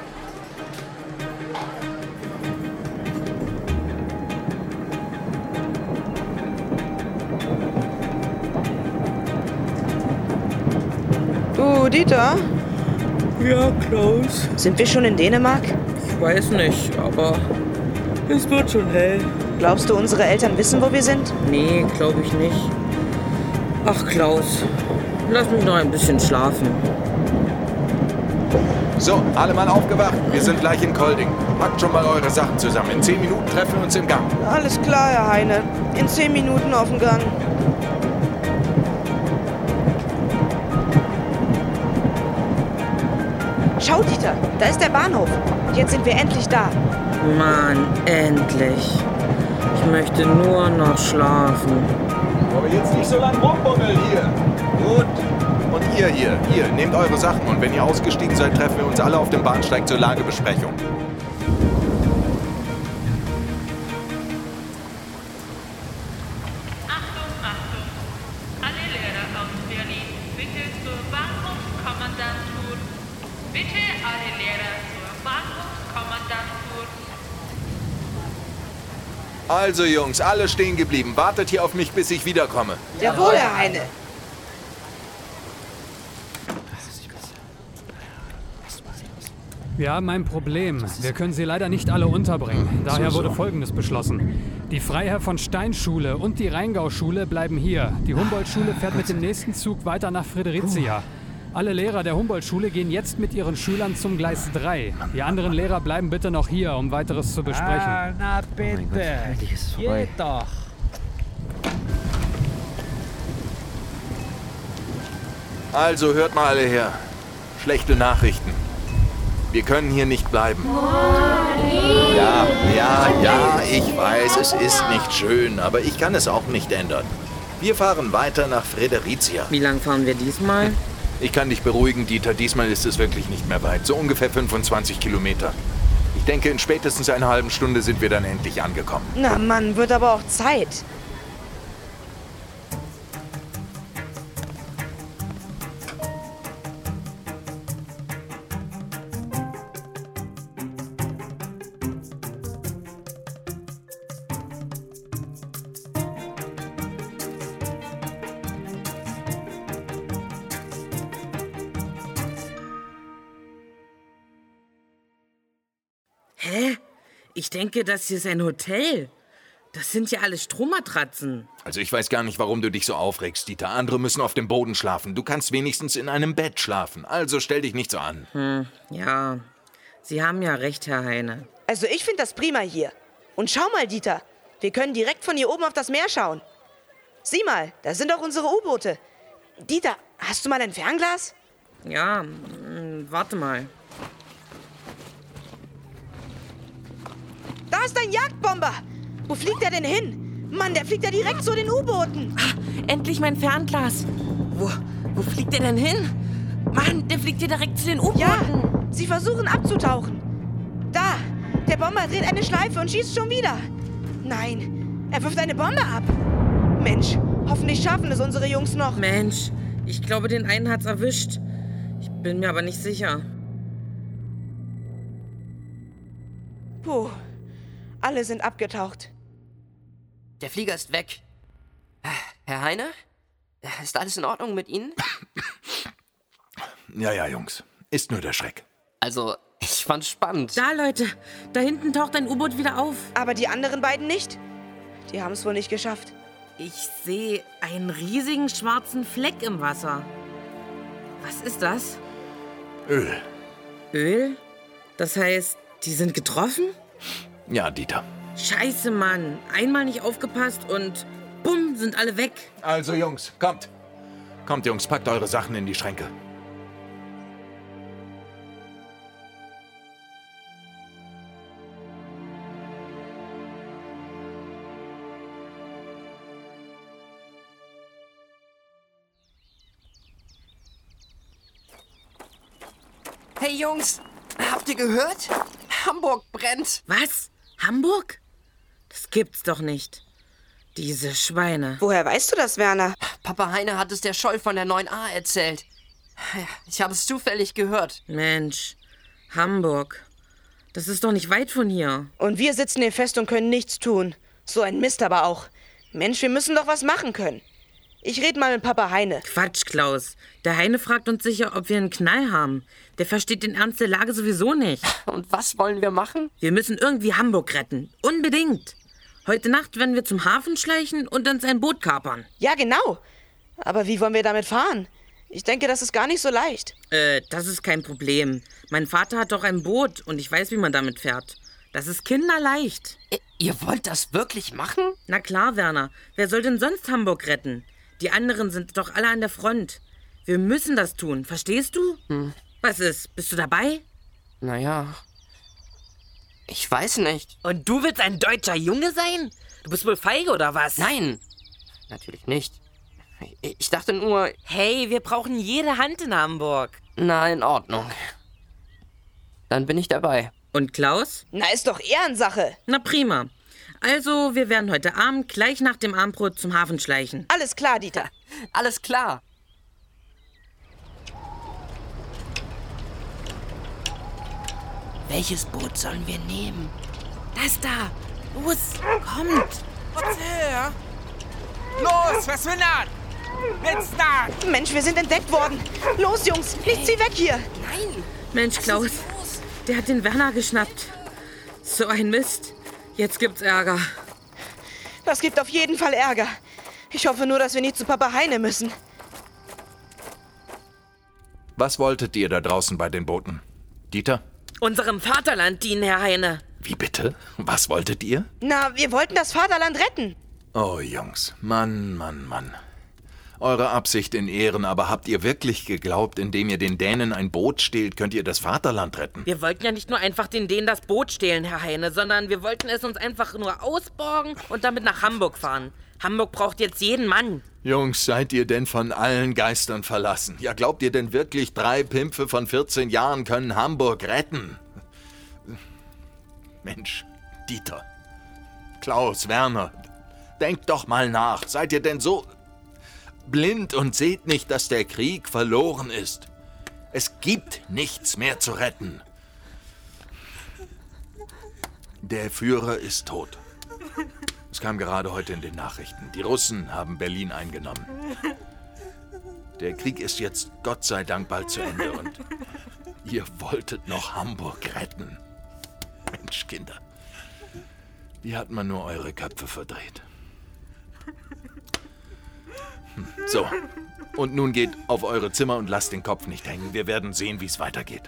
Du, Dieter? Ja, Klaus? Sind wir schon in Dänemark? Ich weiß nicht, aber es wird schon hell. Glaubst du, unsere Eltern wissen, wo wir sind? Nee, glaube ich nicht. Ach, Klaus, lass mich noch ein bisschen schlafen. So, alle mal aufgewacht. Wir sind gleich in Kolding. Packt schon mal eure Sachen zusammen. In zehn Minuten treffen wir uns im Gang. Alles klar, Herr Heine. In zehn Minuten auf dem Gang. Schau, Dieter, da ist der Bahnhof. Jetzt sind wir endlich da. Mann, endlich. Ich möchte nur noch schlafen. Aber jetzt nicht so lang rumbummeln hier. Gut. Und ihr hier, hier, nehmt eure Sachen und wenn ihr ausgestiegen seid, treffen wir uns alle auf dem Bahnsteig zur Lagebesprechung. Achtung, Achtung. Alle Lehrer aus Berlin, bitte zur Bahnhofskommandantur. Bitte alle Lehrer zur Bahnhofskommandantur. Also Jungs, alle stehen geblieben. Wartet hier auf mich, bis ich wiederkomme. Jawohl, Herr Heine. Wir haben ein Problem. Wir können sie leider nicht alle unterbringen. Daher So, so. wurde Folgendes beschlossen. Die Freiherr von Stein Schule und die Rheingau-Schule bleiben hier. Die Humboldt-Schule fährt mit dem nächsten Zug weiter nach Fredericia. Alle Lehrer der Humboldt-Schule gehen jetzt mit ihren Schülern zum Gleis drei. Die anderen Lehrer bleiben bitte noch hier, um weiteres zu besprechen. Ah, na bitte. Oh endlich ist es vorbei. Geht doch. Also hört mal alle her. Schlechte Nachrichten. Wir können hier nicht bleiben. Ja, ja, ja, ich weiß, es ist nicht schön, aber ich kann es auch nicht ändern. Wir fahren weiter nach Fredericia. Wie lang fahren wir diesmal? Ich kann dich beruhigen, Dieter, diesmal ist es wirklich nicht mehr weit. So ungefähr fünfundzwanzig Kilometer. Ich denke, in spätestens einer halben Stunde sind wir dann endlich angekommen. Na Mann, wird aber auch Zeit. Hä? Ich denke, das hier ist ein Hotel. Das sind ja alles Strohmatratzen. Also ich weiß gar nicht, warum du dich so aufregst, Dieter. Andere müssen auf dem Boden schlafen. Du kannst wenigstens in einem Bett schlafen. Also stell dich nicht so an. Hm, ja. Sie haben ja recht, Herr Heine. Also ich finde das prima hier. Und schau mal, Dieter. Wir können direkt von hier oben auf das Meer schauen. Sieh mal, da sind doch unsere U-Boote. Dieter, hast du mal ein Fernglas? Ja, mh, warte mal. Da ist ein Jagdbomber. Wo fliegt er denn hin? Mann, der fliegt ja direkt zu den U-Booten. Ah, endlich mein Fernglas. Wo, wo fliegt der denn hin? Mann, der fliegt hier direkt zu den U-Booten. Ja, sie versuchen abzutauchen. Da, der Bomber dreht eine Schleife und schießt schon wieder. Nein, er wirft eine Bombe ab. Mensch, hoffentlich schaffen es unsere Jungs noch. Mensch, ich glaube, den einen hat's erwischt. Ich bin mir aber nicht sicher. Puh, alle sind abgetaucht. Der Flieger ist weg. Herr Heine? Ist alles in Ordnung mit Ihnen? Ja, ja, Jungs. Ist nur der Schreck. Also, ich fand's spannend. Da, Leute, da hinten taucht ein U-Boot wieder auf. Aber die anderen beiden nicht? Die haben es wohl nicht geschafft. Ich sehe einen riesigen schwarzen Fleck im Wasser. Was ist das? Öl. Öl? Das heißt, die sind getroffen? Ja, Dieter. Scheiße, Mann. Einmal nicht aufgepasst und bumm, sind alle weg. Also, Jungs, kommt. Kommt, Jungs, packt eure Sachen in die Schränke. Hey Jungs, habt ihr gehört? Hamburg brennt. Was? Hamburg? Das gibt's doch nicht. Diese Schweine. Woher weißt du das, Werner? Papa Heine hat es der Scholl von der neun a erzählt. Ich habe es zufällig gehört. Mensch, Hamburg. Das ist doch nicht weit von hier. Und wir sitzen hier fest und können nichts tun. So ein Mist aber auch. Mensch, wir müssen doch was machen können. Ich rede mal mit Papa Heine. Quatsch, Klaus. Der Heine fragt uns sicher, ob wir einen Knall haben. Der versteht den Ernst der Lage sowieso nicht. Und was wollen wir machen? Wir müssen irgendwie Hamburg retten. Unbedingt. Heute Nacht werden wir zum Hafen schleichen und dann sein Boot kapern. Ja, genau. Aber wie wollen wir damit fahren? Ich denke, das ist gar nicht so leicht. Äh, das ist kein Problem. Mein Vater hat doch ein Boot und ich weiß, wie man damit fährt. Das ist kinderleicht. Ihr wollt das wirklich machen? Na klar, Werner. Wer soll denn sonst Hamburg retten? Die anderen sind doch alle an der Front. Wir müssen das tun, verstehst du? Hm. Was ist? Bist du dabei? Naja, ich weiß nicht. Und du willst ein deutscher Junge sein? Du bist wohl feige, oder was? Nein, natürlich nicht. Ich dachte nur... Hey, wir brauchen jede Hand in Hamburg. Na, in Ordnung. Dann bin ich dabei. Und Klaus? Na, ist doch Ehrensache. Na prima. Also, wir werden heute Abend gleich nach dem Abendbrot zum Hafen schleichen. Alles klar, Dieter. Alles klar. Welches Boot sollen wir nehmen? Das da. Los, kommt. Was her? Los, verschwindet! Jetzt da! Mensch, wir sind entdeckt worden. Los, Jungs, nicht sie weg hier. Nein. Mensch, Klaus, der hat den Werner geschnappt. So ein Mist. Jetzt gibt's Ärger. Das gibt auf jeden Fall Ärger. Ich hoffe nur, dass wir nicht zu Papa Heine müssen. Was wolltet ihr da draußen bei den Booten? Dieter? Unserem Vaterland dienen, Herr Heine. Wie bitte? Was wolltet ihr? Na, wir wollten das Vaterland retten. Oh, Jungs. Mann, Mann, Mann. Eure Absicht in Ehren, aber habt ihr wirklich geglaubt, indem ihr den Dänen ein Boot stehlt, könnt ihr das Vaterland retten? Wir wollten ja nicht nur einfach den Dänen das Boot stehlen, Herr Heine, sondern wir wollten es uns einfach nur ausborgen und damit nach Hamburg fahren. Hamburg braucht jetzt jeden Mann. Jungs, seid ihr denn von allen Geistern verlassen? Ja, glaubt ihr denn wirklich, drei Pimpfe von vierzehn Jahren können Hamburg retten? Mensch, Dieter, Klaus, Werner, denkt doch mal nach. Seid ihr denn so blind und seht nicht, dass der Krieg verloren ist? Es gibt nichts mehr zu retten. Der Führer ist tot. Es kam gerade heute in den Nachrichten. Die Russen haben Berlin eingenommen. Der Krieg ist jetzt Gott sei Dank bald zu Ende und ihr wolltet noch Hamburg retten. Mensch, Kinder, wie hat man nur eure Köpfe verdreht? Hm, so, und nun geht auf eure Zimmer und lasst den Kopf nicht hängen. Wir werden sehen, wie es weitergeht.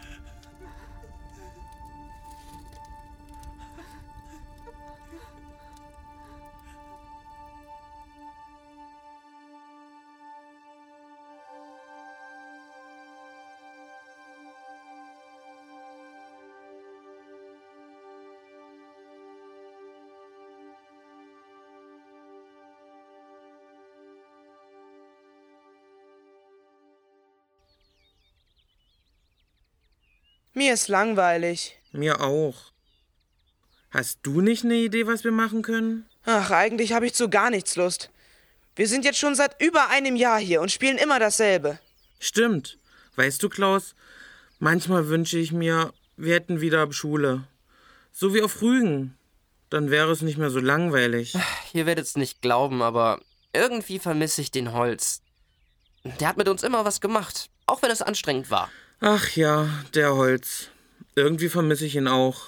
Mir ist langweilig. Mir auch. Hast du nicht eine Idee, was wir machen können? Ach, eigentlich habe ich zu gar nichts Lust. Wir sind jetzt schon seit über einem Jahr hier und spielen immer dasselbe. Stimmt. Weißt du, Klaus, manchmal wünsche ich mir, wir hätten wieder Schule. So wie auf Rügen. Dann wäre es nicht mehr so langweilig. Ihr werdet es nicht glauben, aber irgendwie vermisse ich den Holz. Der hat mit uns immer was gemacht, auch wenn es anstrengend war. Ach ja, der Holz. Irgendwie vermisse ich ihn auch.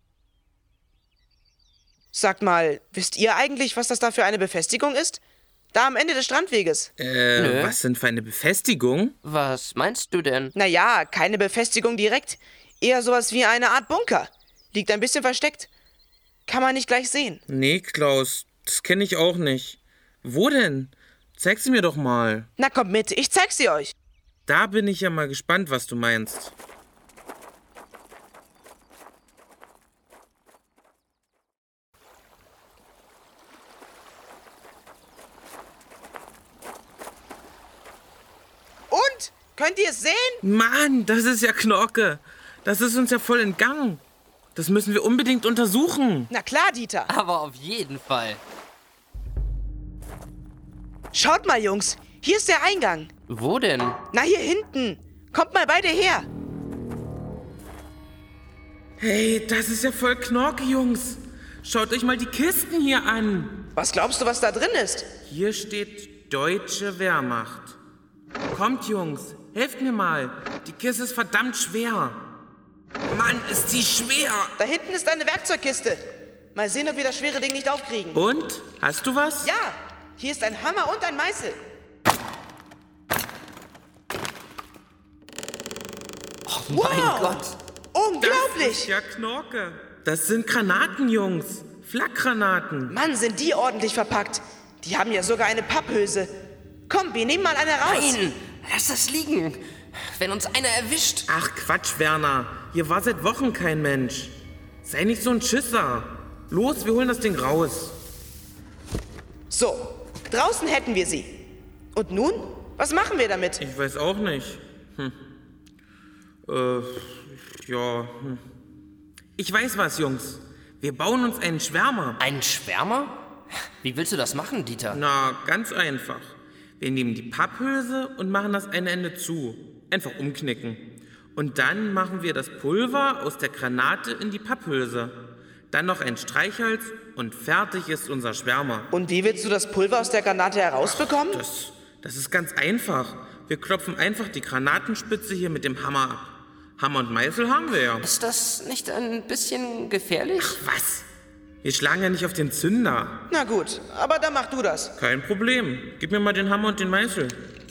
Sagt mal, wisst ihr eigentlich, was das da für eine Befestigung ist? Da am Ende des Strandweges. Äh, Nö. was denn für eine Befestigung? Was meinst du denn? Naja, keine Befestigung direkt. Eher sowas wie eine Art Bunker. Liegt ein bisschen versteckt. Kann man nicht gleich sehen. Nee, Klaus, das kenne ich auch nicht. Wo denn? Zeig sie mir doch mal. Na kommt mit, ich zeig sie euch. Da bin ich ja mal gespannt, was du meinst. Und? Könnt ihr es sehen? Mann, das ist ja Knorke. Das ist uns ja voll entgangen. Das müssen wir unbedingt untersuchen. Na klar, Dieter. Aber auf jeden Fall. Schaut mal, Jungs. Hier ist der Eingang. Wo denn? Na, hier hinten. Kommt mal beide her. Hey, das ist ja voll Knorke, Jungs. Schaut euch mal die Kisten hier an. Was glaubst du, was da drin ist? Hier steht Deutsche Wehrmacht. Kommt, Jungs, helft mir mal. Die Kiste ist verdammt schwer. Mann, ist die schwer. Da hinten ist eine Werkzeugkiste. Mal sehen, ob wir das schwere Ding nicht aufkriegen. Und? Hast du was? Ja, hier ist ein Hammer und ein Meißel. Oh mein wow. Gott. Unglaublich. Das ist ja Knorke. Das sind Granaten, Jungs. Flakgranaten. Mann, sind die ordentlich verpackt. Die haben ja sogar eine Papphülse. Komm, wir nehmen mal eine raus. Nein, lass das liegen. Wenn uns einer erwischt. Ach Quatsch, Werner. Hier war seit Wochen kein Mensch. Sei nicht so ein Schisser. Los, wir holen das Ding raus. So, draußen hätten wir sie. Und nun? Was machen wir damit? Ich weiß auch nicht. Hm. Äh, ja. Hm. Ich weiß was, Jungs. Wir bauen uns einen Schwärmer. Einen Schwärmer? Wie willst du das machen, Dieter? Na, ganz einfach. Wir nehmen die Papphülse und machen das eine Ende zu. Einfach umknicken. Und dann machen wir das Pulver aus der Granate in die Papphülse. Dann noch ein Streichholz und fertig ist unser Schwärmer. Und wie willst du das Pulver aus der Granate herausbekommen? Ach, das, das ist ganz einfach. Wir klopfen einfach die Granatenspitze hier mit dem Hammer ab. Hammer und Meißel haben wir ja. Ist das nicht ein bisschen gefährlich? Ach, was? Wir schlagen ja nicht auf den Zünder. Na gut, aber dann mach du das. Kein Problem. Gib mir mal den Hammer und den Meißel.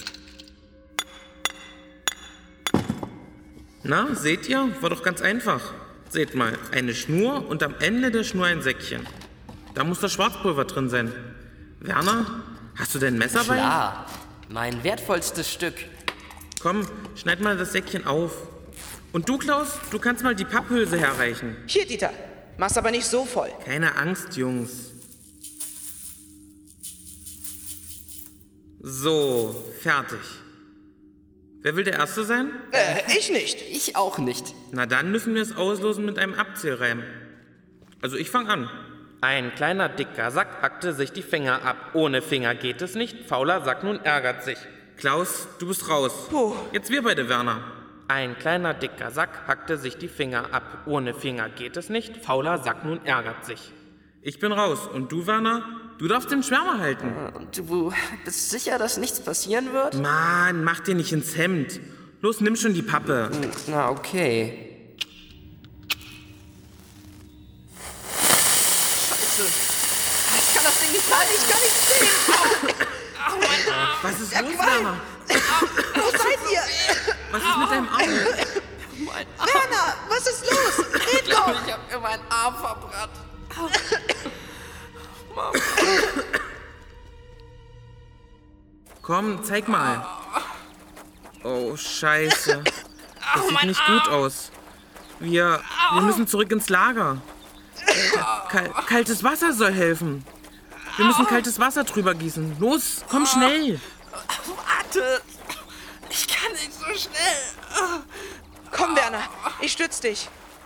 Na, seht ihr? War doch ganz einfach. Seht mal, eine Schnur und am Ende der Schnur ein Säckchen. Da muss das Schwarzpulver drin sein. Werner, hast du denn ein Messer bei? Klar, mein wertvollstes Stück. Komm, schneid mal das Säckchen auf. Und du, Klaus, du kannst mal die Papphülse herreichen. Hier, Dieter. Mach's aber nicht so voll. Keine Angst, Jungs. So, fertig. Wer will der Erste sein? Äh, ich nicht. Ich auch nicht. Na dann müssen wir es auslosen mit einem Abzählreim. Also ich fange an. Ein kleiner, dicker Sack hackte sich die Finger ab. Ohne Finger geht es nicht, fauler Sack nun ärgert sich. Klaus, du bist raus. Puh. Jetzt wir beide, Werner. Ein kleiner, dicker Sack hackte sich die Finger ab. Ohne Finger geht es nicht, fauler Sack nun ärgert sich. Ich bin raus. Und du, Werner? Du darfst den Schwärmer halten. Du bist sicher, dass nichts passieren wird? Mann, mach dir nicht ins Hemd. Los, nimm schon die Pappe. Na, okay. Scheiße. Ich kann das Ding nicht halten. Ich kann nicht sehen. Au, mein Arm. Was ist los, Werner? Wo seid ihr? Was ist mit deinem Arm? Mein Arm. Werner, was ist los? Red Ich doch. glaube, ich habe mir meinen Arm verbrannt. Mama. Komm, zeig mal. Oh, scheiße. Das sieht nicht gut aus. Wir, wir müssen zurück ins Lager. Kal- kaltes Wasser soll helfen. Wir müssen kaltes Wasser drüber gießen. Los, komm schnell. Warte. Ich kann nicht so schnell. Komm, Werner, ich stütz dich.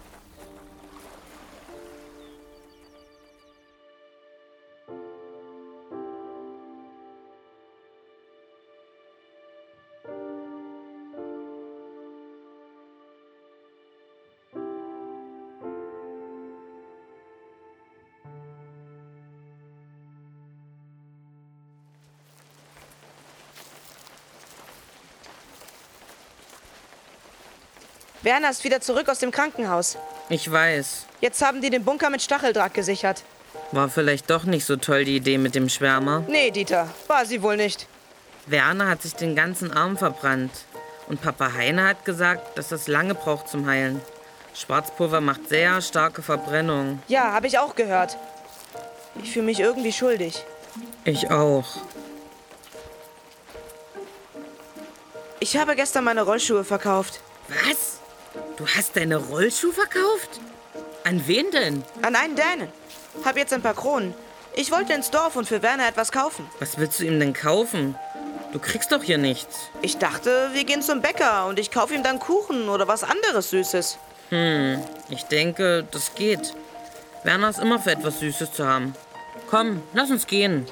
Werner ist wieder zurück aus dem Krankenhaus. Ich weiß. Jetzt haben die den Bunker mit Stacheldraht gesichert. War vielleicht doch nicht so toll die Idee mit dem Schwärmer. Nee, Dieter, war sie wohl nicht. Werner hat sich den ganzen Arm verbrannt. Und Papa Heine hat gesagt, dass das lange braucht zum Heilen. Schwarzpulver macht sehr starke Verbrennung. Ja, habe ich auch gehört. Ich fühle mich irgendwie schuldig. Ich auch. Ich habe gestern meine Rollschuhe verkauft. Was? Du hast deine Rollschuhe verkauft? An wen denn? An einen Dänen. Hab jetzt ein paar Kronen. Ich wollte ins Dorf und für Werner etwas kaufen. Was willst du ihm denn kaufen? Du kriegst doch hier nichts. Ich dachte, wir gehen zum Bäcker und ich kaufe ihm dann Kuchen oder was anderes Süßes. Hm, ich denke, das geht. Werner ist immer für etwas Süßes zu haben. Komm, lass uns gehen.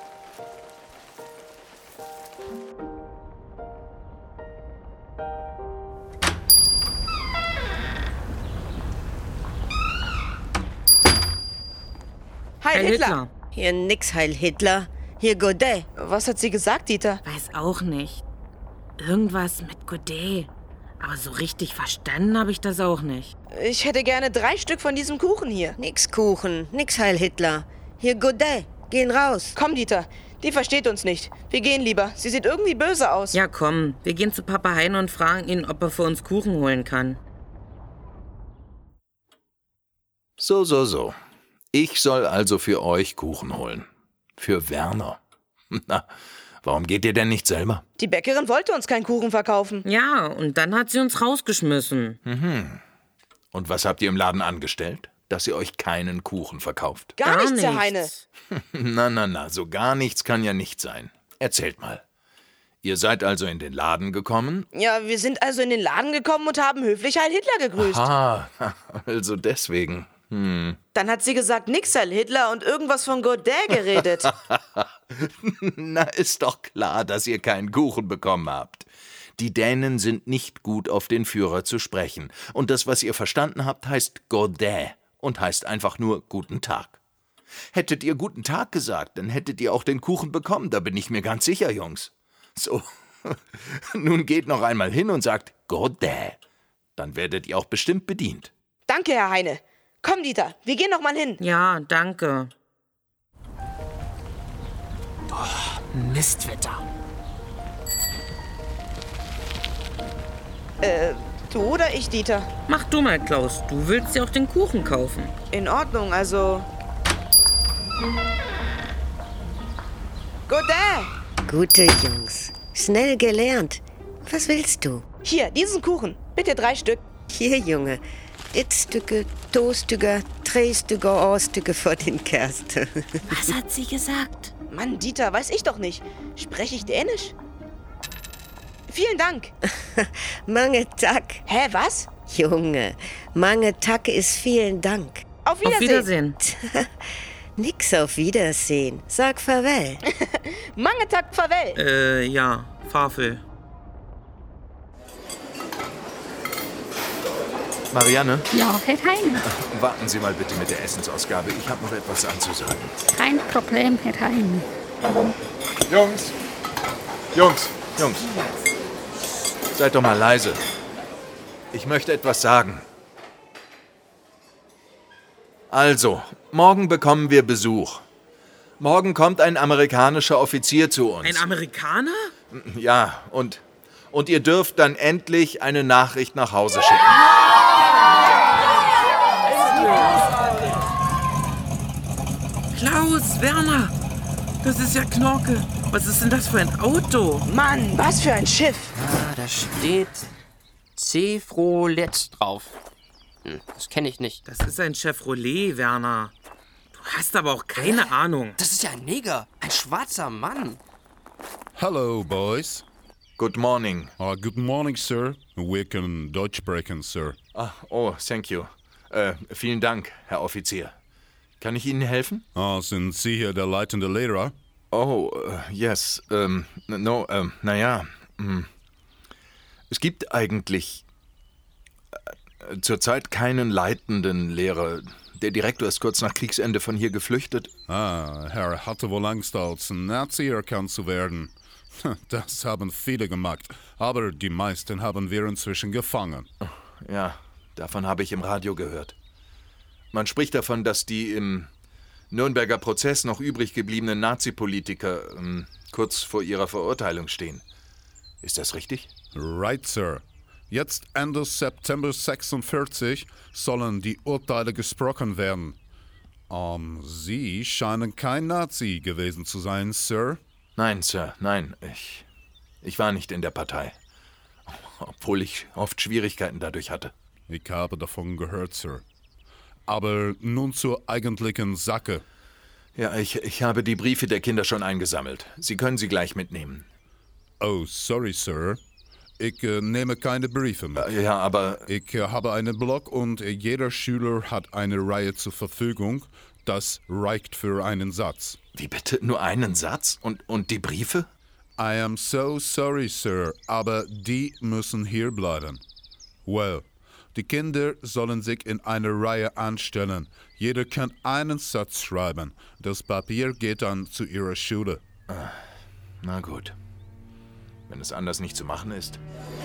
Heil Hitler. Hitler! Hier nix Heil Hitler. Hier Godet. Was hat sie gesagt, Dieter? Weiß auch nicht. Irgendwas mit Godet. Aber so richtig verstanden habe ich das auch nicht. Ich hätte gerne drei Stück von diesem Kuchen hier. Nix Kuchen, nix Heil Hitler. Hier Godet. Gehen raus. Komm, Dieter. Die versteht uns nicht. Wir gehen lieber. Sie sieht irgendwie böse aus. Ja, komm. Wir gehen zu Papa Heine und fragen ihn, ob er für uns Kuchen holen kann. So, so, so. Ich soll also für euch Kuchen holen. Für Werner. Na, warum geht ihr denn nicht selber? Die Bäckerin wollte uns keinen Kuchen verkaufen. Ja, und dann hat sie uns rausgeschmissen. Mhm. Und was habt ihr im Laden angestellt, dass ihr euch keinen Kuchen verkauft? Gar, gar nichts, Herr Heine. Na, na, na, so gar nichts kann ja nicht sein. Erzählt mal. Ihr seid also in den Laden gekommen? Ja, wir sind also in den Laden gekommen und haben höflich Heil Hitler gegrüßt. Ah, also deswegen. Hm. Dann hat sie gesagt, nix Heil Hitler und irgendwas von Godet geredet. Na, ist doch klar, dass ihr keinen Kuchen bekommen habt. Die Dänen sind nicht gut auf den Führer zu sprechen. Und das, was ihr verstanden habt, heißt Godet und heißt einfach nur Guten Tag. Hättet ihr Guten Tag gesagt, dann hättet ihr auch den Kuchen bekommen, da bin ich mir ganz sicher, Jungs. So, nun geht noch einmal hin und sagt Godet. Dann werdet ihr auch bestimmt bedient. Danke, Herr Heine. Komm, Dieter, wir gehen noch mal hin. Ja, danke. Oh, Mistwetter. Äh, du oder ich, Dieter? Mach du mal, Klaus. Du willst ja auch den Kuchen kaufen. In Ordnung, also... Godet! Gute Jungs. Schnell gelernt. Was willst du? Hier, diesen Kuchen. Bitte drei Stück. Hier, Junge. Ett Stücke, to Stücke, drei Stücke, ein Stücke vor den Kerste. Was hat sie gesagt? Mann, Dieter, weiß ich doch nicht. Spreche ich Dänisch? Vielen Dank. Mange tak. Hä, was? Junge, mange tak ist vielen Dank. Auf Wiedersehen. Auf Wiedersehen. Nix auf Wiedersehen. Sag Farewell. Mange tak Farewell. Äh, ja, Farvel. Marianne? Ja, Herr Heine. Warten Sie mal bitte mit der Essensausgabe. Ich habe noch etwas anzusagen. Kein Problem, Herr Heine. Jungs! Jungs! Jungs! Seid doch mal leise. Ich möchte etwas sagen. Also, morgen bekommen wir Besuch. Morgen kommt ein amerikanischer Offizier zu uns. Ein Amerikaner? Ja, und, und ihr dürft dann endlich eine Nachricht nach Hause schicken. Klaus, Werner, das ist ja Knorke. Was ist denn das für ein Auto? Mann, was für ein Schiff. Ah, da steht Chevrolet drauf. Hm, das kenne ich nicht. Das ist ein Chevrolet, Werner. Du hast aber auch keine äh, Ahnung. Das ist ja ein Neger, ein schwarzer Mann. Hello, boys. Good morning. Uh, good morning, sir. We can Deutsch sprechen, sir. Ah, oh, thank you. Äh, vielen Dank, Herr Offizier. Kann ich Ihnen helfen? Ah, sind Sie hier der leitende Lehrer? Oh, uh, yes. Um, no, um, naja. Um, es gibt eigentlich uh, zurzeit keinen leitenden Lehrer. Der Direktor ist kurz nach Kriegsende von hier geflüchtet. Ah, er hatte wohl Angst, als Nazi erkannt zu werden. Das haben viele gemacht, aber die meisten haben wir inzwischen gefangen. Ja, davon habe ich im Radio gehört. Man spricht davon, dass die im, Nürnberger Prozess noch übrig gebliebenen Nazi-Politiker ähm, kurz vor ihrer Verurteilung stehen. Ist das richtig? Right, Sir. Jetzt Ende September sechsundvierzig sollen die Urteile gesprochen werden. Um, Sie scheinen kein Nazi gewesen zu sein, Sir. Nein, Sir, nein. Ich, ich war nicht in der Partei. Obwohl ich oft Schwierigkeiten dadurch hatte. Ich habe davon gehört, Sir. Aber nun zur eigentlichen Sache. Ja, ich, ich habe die Briefe der Kinder schon eingesammelt. Sie können sie gleich mitnehmen. Oh, sorry, Sir. Ich äh, nehme keine Briefe mit. Ja, aber... Ich äh, habe einen Block und äh, jeder Schüler hat eine Reihe zur Verfügung. Das reicht für einen Satz. Wie bitte? Nur einen Satz? Und, und die Briefe? I am so sorry, Sir, aber die müssen hier bleiben. Well, die Kinder sollen sich in eine Reihe anstellen. Jeder kann einen Satz schreiben. Das Papier geht dann zu ihrer Schule. Ah, na gut. Wenn es anders nicht zu machen ist.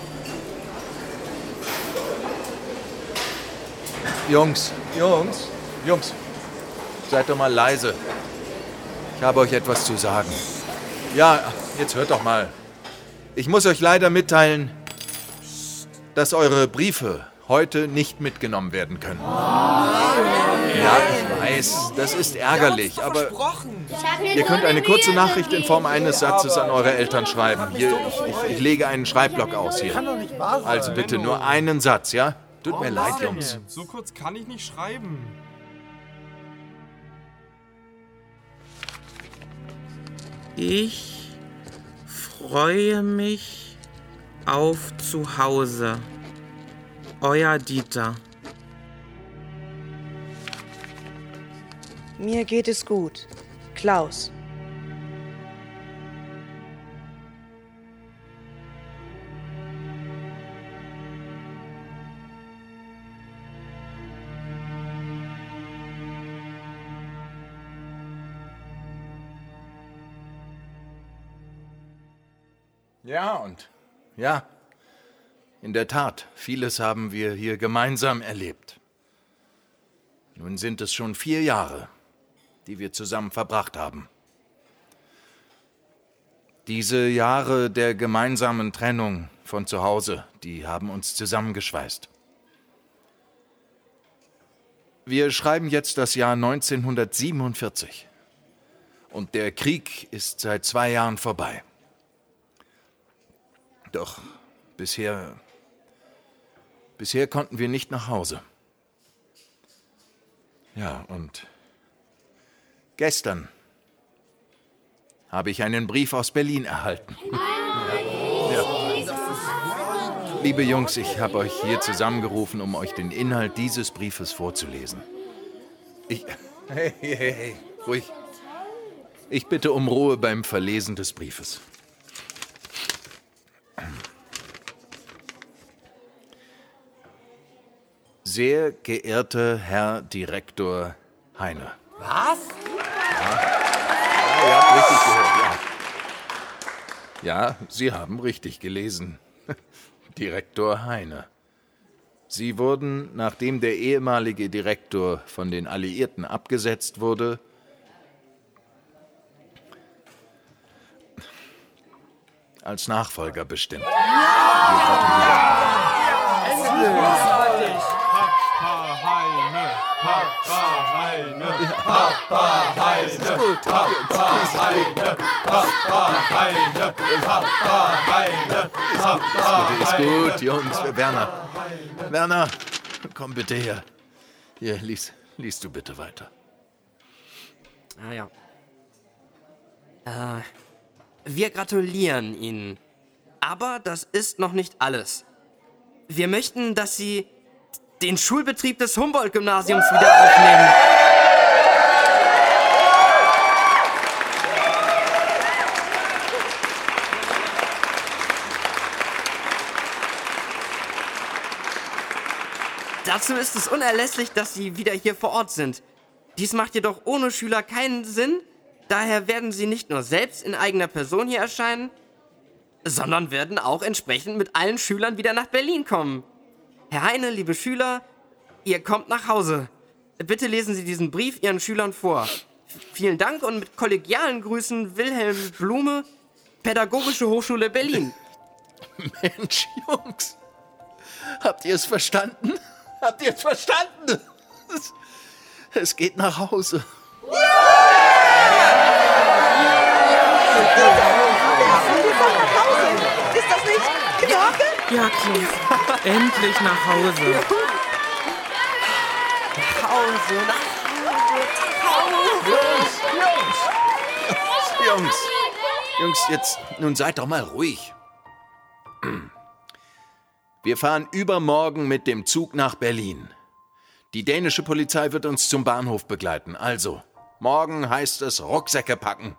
Jungs, Jungs, Jungs, seid doch mal leise. Ich habe euch etwas zu sagen. Ja, jetzt hört doch mal. Ich muss euch leider mitteilen, dass eure Briefe heute nicht mitgenommen werden können. Ja, ich weiß, das ist ärgerlich, aber ihr könnt eine kurze Nachricht in Form eines Satzes an eure Eltern schreiben. Hier, ich, ich, ich lege einen Schreibblock aus hier. Also bitte nur einen Satz, ja? Tut mir leid, Jungs. So kurz kann ich nicht schreiben. Ich freue mich auf Zuhause. Euer Dieter. Mir geht es gut. Klaus. Ja, und ja, in der Tat, vieles haben wir hier gemeinsam erlebt. Nun sind es schon vier Jahre, die wir zusammen verbracht haben. Diese Jahre der gemeinsamen Trennung von zu Hause, die haben uns zusammengeschweißt. Wir schreiben jetzt das Jahr neunzehnhundertsiebenundvierzig und der Krieg ist seit zwei Jahren vorbei. Doch bisher, bisher konnten wir nicht nach Hause. Ja, und gestern habe ich einen Brief aus Berlin erhalten. Ja. Liebe Jungs, ich habe euch hier zusammengerufen, um euch den Inhalt dieses Briefes vorzulesen. Ich... Hey, hey, hey, ruhig. Ich bitte um Ruhe beim Verlesen des Briefes. Sehr geehrter Herr Direktor Heine. Was? Ja, ja, ihr habt richtig gehört, ja. Ja, Sie haben richtig gelesen. Direktor Heine. Sie wurden, nachdem der ehemalige Direktor von den Alliierten abgesetzt wurde, als Nachfolger bestimmt. Wir gratulieren. Papa Heine, Papa Heine, Papa Heine, Papa Heine, Papa Heine, Papa Heine, Papa Heine. Ist gut, Jungs. Werner, Werner, komm bitte her. Hier, lies, lies du bitte weiter. Ah ja. Äh, wir gratulieren Ihnen. Aber das ist noch nicht alles. Wir möchten, dass Sie den Schulbetrieb des Humboldt-Gymnasiums wieder aufnehmen. Dazu ist es unerlässlich, dass Sie wieder hier vor Ort sind. Dies macht jedoch ohne Schüler keinen Sinn. Daher werden Sie nicht nur selbst in eigener Person hier erscheinen, sondern werden auch entsprechend mit allen Schülern wieder nach Berlin kommen. Herr Heine, liebe Schüler, ihr kommt nach Hause. Bitte lesen Sie diesen Brief Ihren Schülern vor. vielen Dank und mit kollegialen Grüßen Wilhelm Blume, Pädagogische Hochschule Berlin. Mensch, Jungs. Habt ihr es verstanden? Habt ihr es verstanden? Es, es geht nach Hause. Wir fahren nach Hause. Ist das nicht Knorke? Ja, Klaus. Endlich nach Hause. Nach Hause, nach Jungs, Jungs, Jungs, Jungs, jetzt, nun seid doch mal ruhig. Wir fahren übermorgen mit dem Zug nach Berlin. Die dänische Polizei wird uns zum Bahnhof begleiten. Also, morgen heißt es Rucksäcke packen.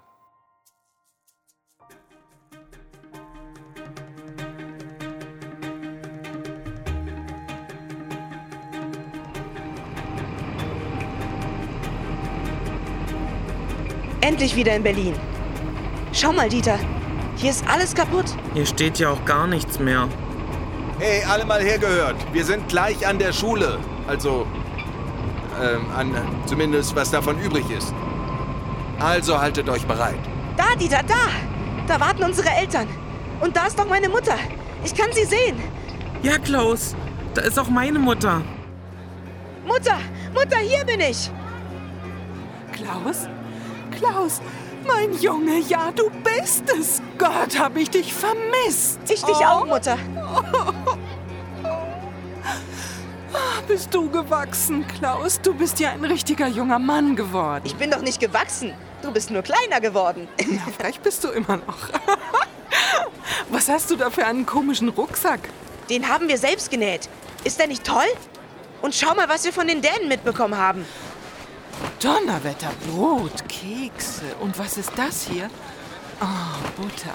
Endlich wieder in Berlin. Schau mal, Dieter. Hier ist alles kaputt. Hier steht ja auch gar nichts mehr. Hey, alle mal hergehört. Wir sind gleich an der Schule. Also, ähm, an zumindest was davon übrig ist. Also haltet euch bereit. Da, Dieter, da. Da warten unsere Eltern. Und da ist doch meine Mutter. Ich kann sie sehen. Ja, Klaus. Da ist auch meine Mutter. Mutter, Mutter, hier bin ich. Klaus? Klaus, mein Junge, ja, du bist es. Gott, hab ich dich vermisst. Ich dich oh. auch, Mutter. Oh, bist du gewachsen, Klaus? Du bist ja ein richtiger junger Mann geworden. Ich bin doch nicht gewachsen. Du bist nur kleiner geworden. Na, frech bist du immer noch. Was hast du da für einen komischen Rucksack? Den haben wir selbst genäht. Ist der nicht toll? Und schau mal, was wir von den Dänen mitbekommen haben. Donnerwetter, Brot, Kekse. Und was ist das hier? Oh, Butter.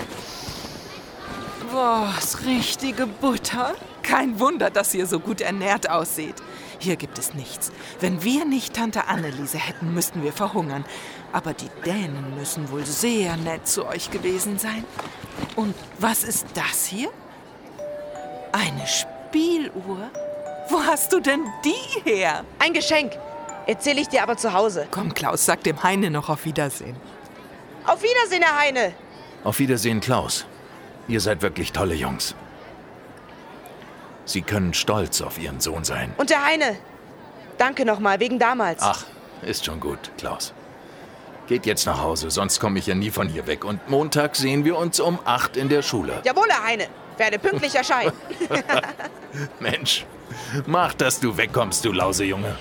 Was, richtige Butter? Kein Wunder, dass ihr so gut ernährt ausseht. Hier gibt es nichts. Wenn wir nicht Tante Anneliese hätten, müssten wir verhungern. Aber die Dänen müssen wohl sehr nett zu euch gewesen sein. Und was ist das hier? Eine Spieluhr? Wo hast du denn die her? Ein Geschenk. Erzähle ich dir aber zu Hause. Komm, Klaus, sag dem Heine noch auf Wiedersehen. Auf Wiedersehen, Herr Heine. Auf Wiedersehen, Klaus. Ihr seid wirklich tolle Jungs. Sie können stolz auf Ihren Sohn sein. Und der Heine. Danke nochmal, wegen damals. Ach, ist schon gut, Klaus. Geht jetzt nach Hause, sonst komme ich ja nie von hier weg. Und Montag sehen wir uns um acht in der Schule. Jawohl, Herr Heine. Werde pünktlich erscheinen. Mensch, mach, dass du wegkommst, du Lausejunge.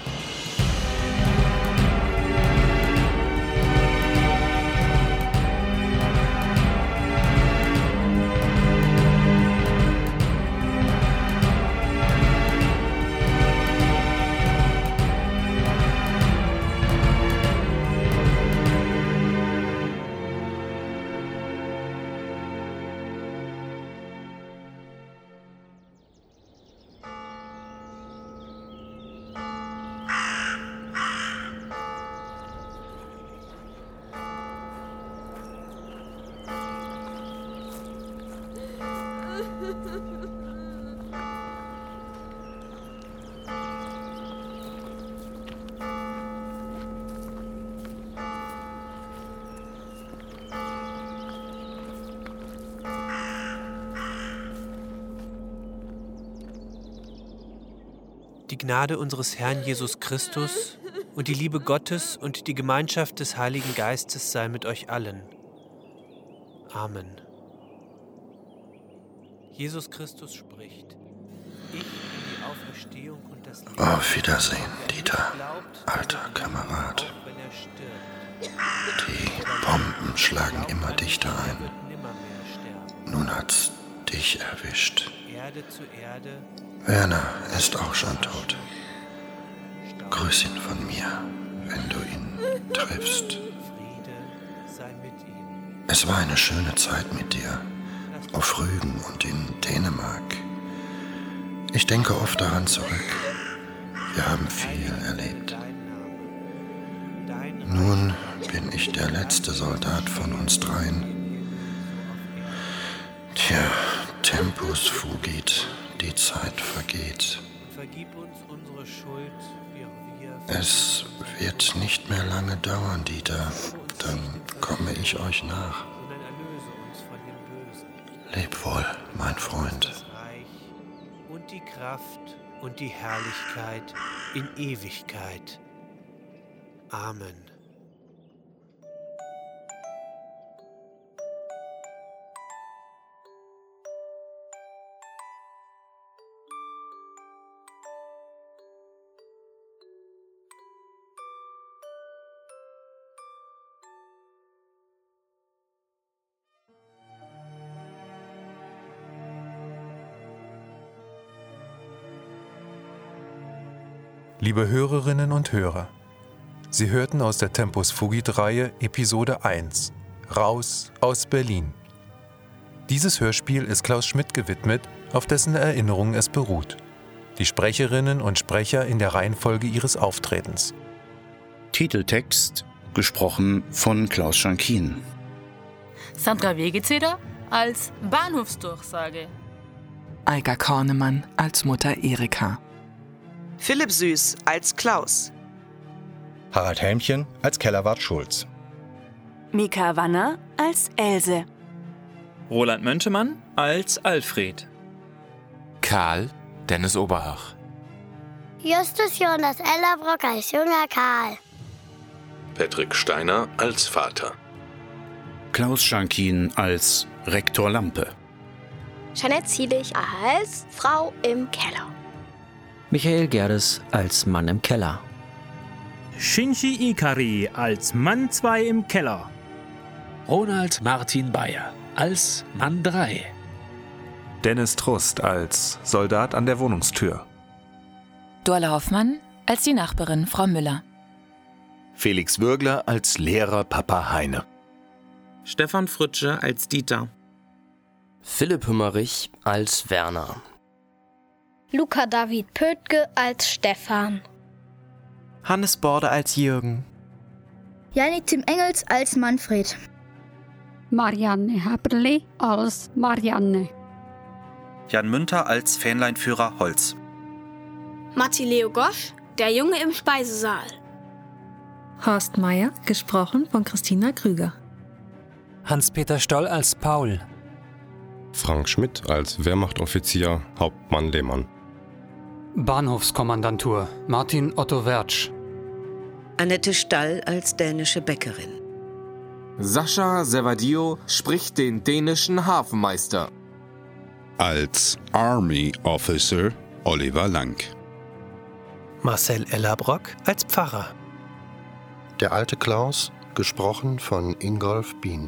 Die Gnade unseres Herrn Jesus Christus und die Liebe Gottes und die Gemeinschaft des Heiligen Geistes sei mit euch allen. Amen. Jesus Christus spricht: Ich bin die Auferstehung und das Leben. Auf Wiedersehen, Dieter, alter Kamerad. Die Bomben schlagen immer dichter ein. Nun hat's dich erwischt. Erde zu Erde. Werner ist auch schon tot. Grüß ihn von mir, wenn du ihn triffst. Es war eine schöne Zeit mit dir, auf Rügen und in Dänemark. Ich denke oft daran zurück. Wir haben viel erlebt. Nun bin ich der letzte Soldat von uns dreien. Tja, Tempus fugit. Die Zeit vergeht. Vergib uns unsere Schuld, wie auch wir Es wird nicht mehr lange dauern, Dieter. Dann komme ich euch nach. Leb wohl, mein Freund. Und die Kraft und die Herrlichkeit in Ewigkeit. Amen. Liebe Hörerinnen und Hörer, Sie hörten aus der Tempus Fugit-Reihe Episode eins, Raus aus Berlin. Dieses Hörspiel ist Klaus Schmidt gewidmet, auf dessen Erinnerung es beruht. Die Sprecherinnen und Sprecher in der Reihenfolge ihres Auftretens. Titeltext, gesprochen von Klaus Schankin. Sandra Wegezeder als Bahnhofsdurchsage. Eiger Kornemann als Mutter Erika. Philipp Süß als Klaus. Harald Helmchen als Kellerwart Schulz. Mika Wanner als Else. Roland Möntemann als Alfred. Karl Dennis Oberhach. Justus Jonas Ellerbrock als junger Karl. Patrick Steiner als Vater. Klaus Schankin als Rektor Lampe. Jeanette Zielich als Frau im Keller. Michael Gerdes als Mann im Keller. Shinji Ikari als Mann zwei im Keller. Ronald Martin Bayer als Mann drei. Dennis Trust als Soldat an der Wohnungstür. Dorle Hoffmann als die Nachbarin Frau Müller. Felix Würgler als Lehrer Papa Heine. Stefan Fritsche als Dieter. Philipp Hümmerich als Werner. Luca David Pötke als Stefan. Hannes Borde als Jürgen. Janik Tim Engels als Manfred. Marianne Haberli als Marianne. Jan Münter als Fähnleinführer Holz. Matti Leo Gosch, der Junge im Speisesaal. Horst Meier, gesprochen von Christina Krüger. Hans-Peter Stoll als Paul. Frank Schmidt als Wehrmachtoffizier Hauptmann Lehmann. Bahnhofskommandantur Martin Otto Wertsch. Annette Stall als dänische Bäckerin. Sascha Servadio spricht den dänischen Hafenmeister. Als Army Officer Oliver Lang. Marcel Ellerbrock als Pfarrer. Der alte Klaus, gesprochen von Ingolf Bien.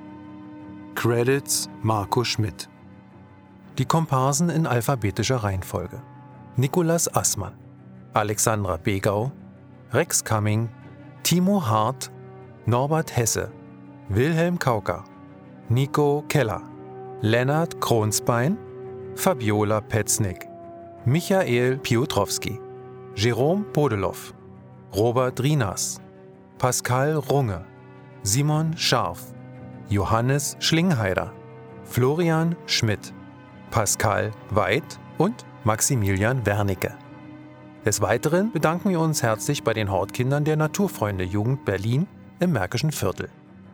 Credits Marco Schmidt. Die Komparsen in alphabetischer Reihenfolge. Nikolas Assmann, Alexandra Begau, Rex Cumming, Timo Hart, Norbert Hesse, Wilhelm Kauka, Nico Keller, Lennart Kronsbein, Fabiola Petznig, Michael Piotrowski, Jerome Podelow, Robert Rinas, Pascal Runge, Simon Scharf, Johannes Schlingheider, Florian Schmidt, Pascal Weid und Maximilian Wernicke. Des Weiteren bedanken wir uns herzlich bei den Hortkindern der Naturfreunde Jugend Berlin im Märkischen Viertel.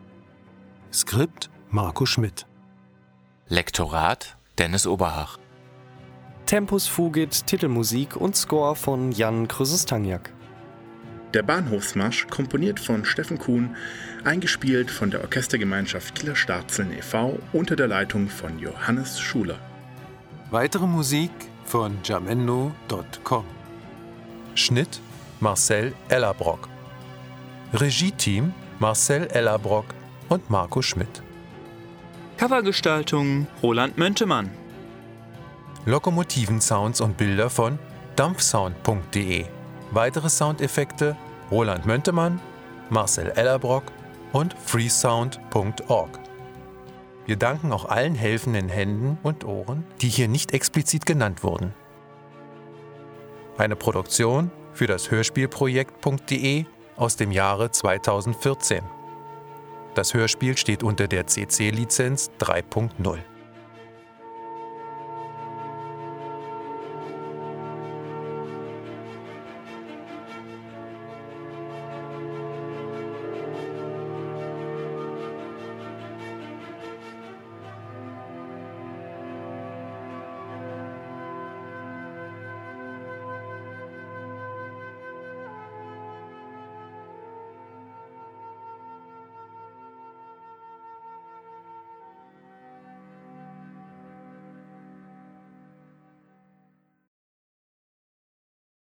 Skript Marco Schmidt. Lektorat Dennis Oberhach. Tempus Fugit, Titelmusik und Score von Jan Krzyzystaniak. Der Bahnhofsmarsch, komponiert von Steffen Kuhn, eingespielt von der Orchestergemeinschaft Kieler Staatzeln e V unter der Leitung von Johannes Schuler. Weitere Musik von jamendo punkt com. Schnitt Marcel Ellerbrock. Regie-Team Marcel Ellerbrock und Marco Schmidt. Covergestaltung Roland Möntemann. Lokomotiven-Sounds und Bilder von dampfsound punkt de. Weitere Soundeffekte Roland Möntemann, Marcel Ellerbrock und freesound punkt org. Wir danken auch allen helfenden Händen und Ohren, die hier nicht explizit genannt wurden. Eine Produktion für das Hörspielprojekt.de aus dem Jahre zweitausendvierzehn. Das Hörspiel steht unter der C C-Lizenz drei punkt null.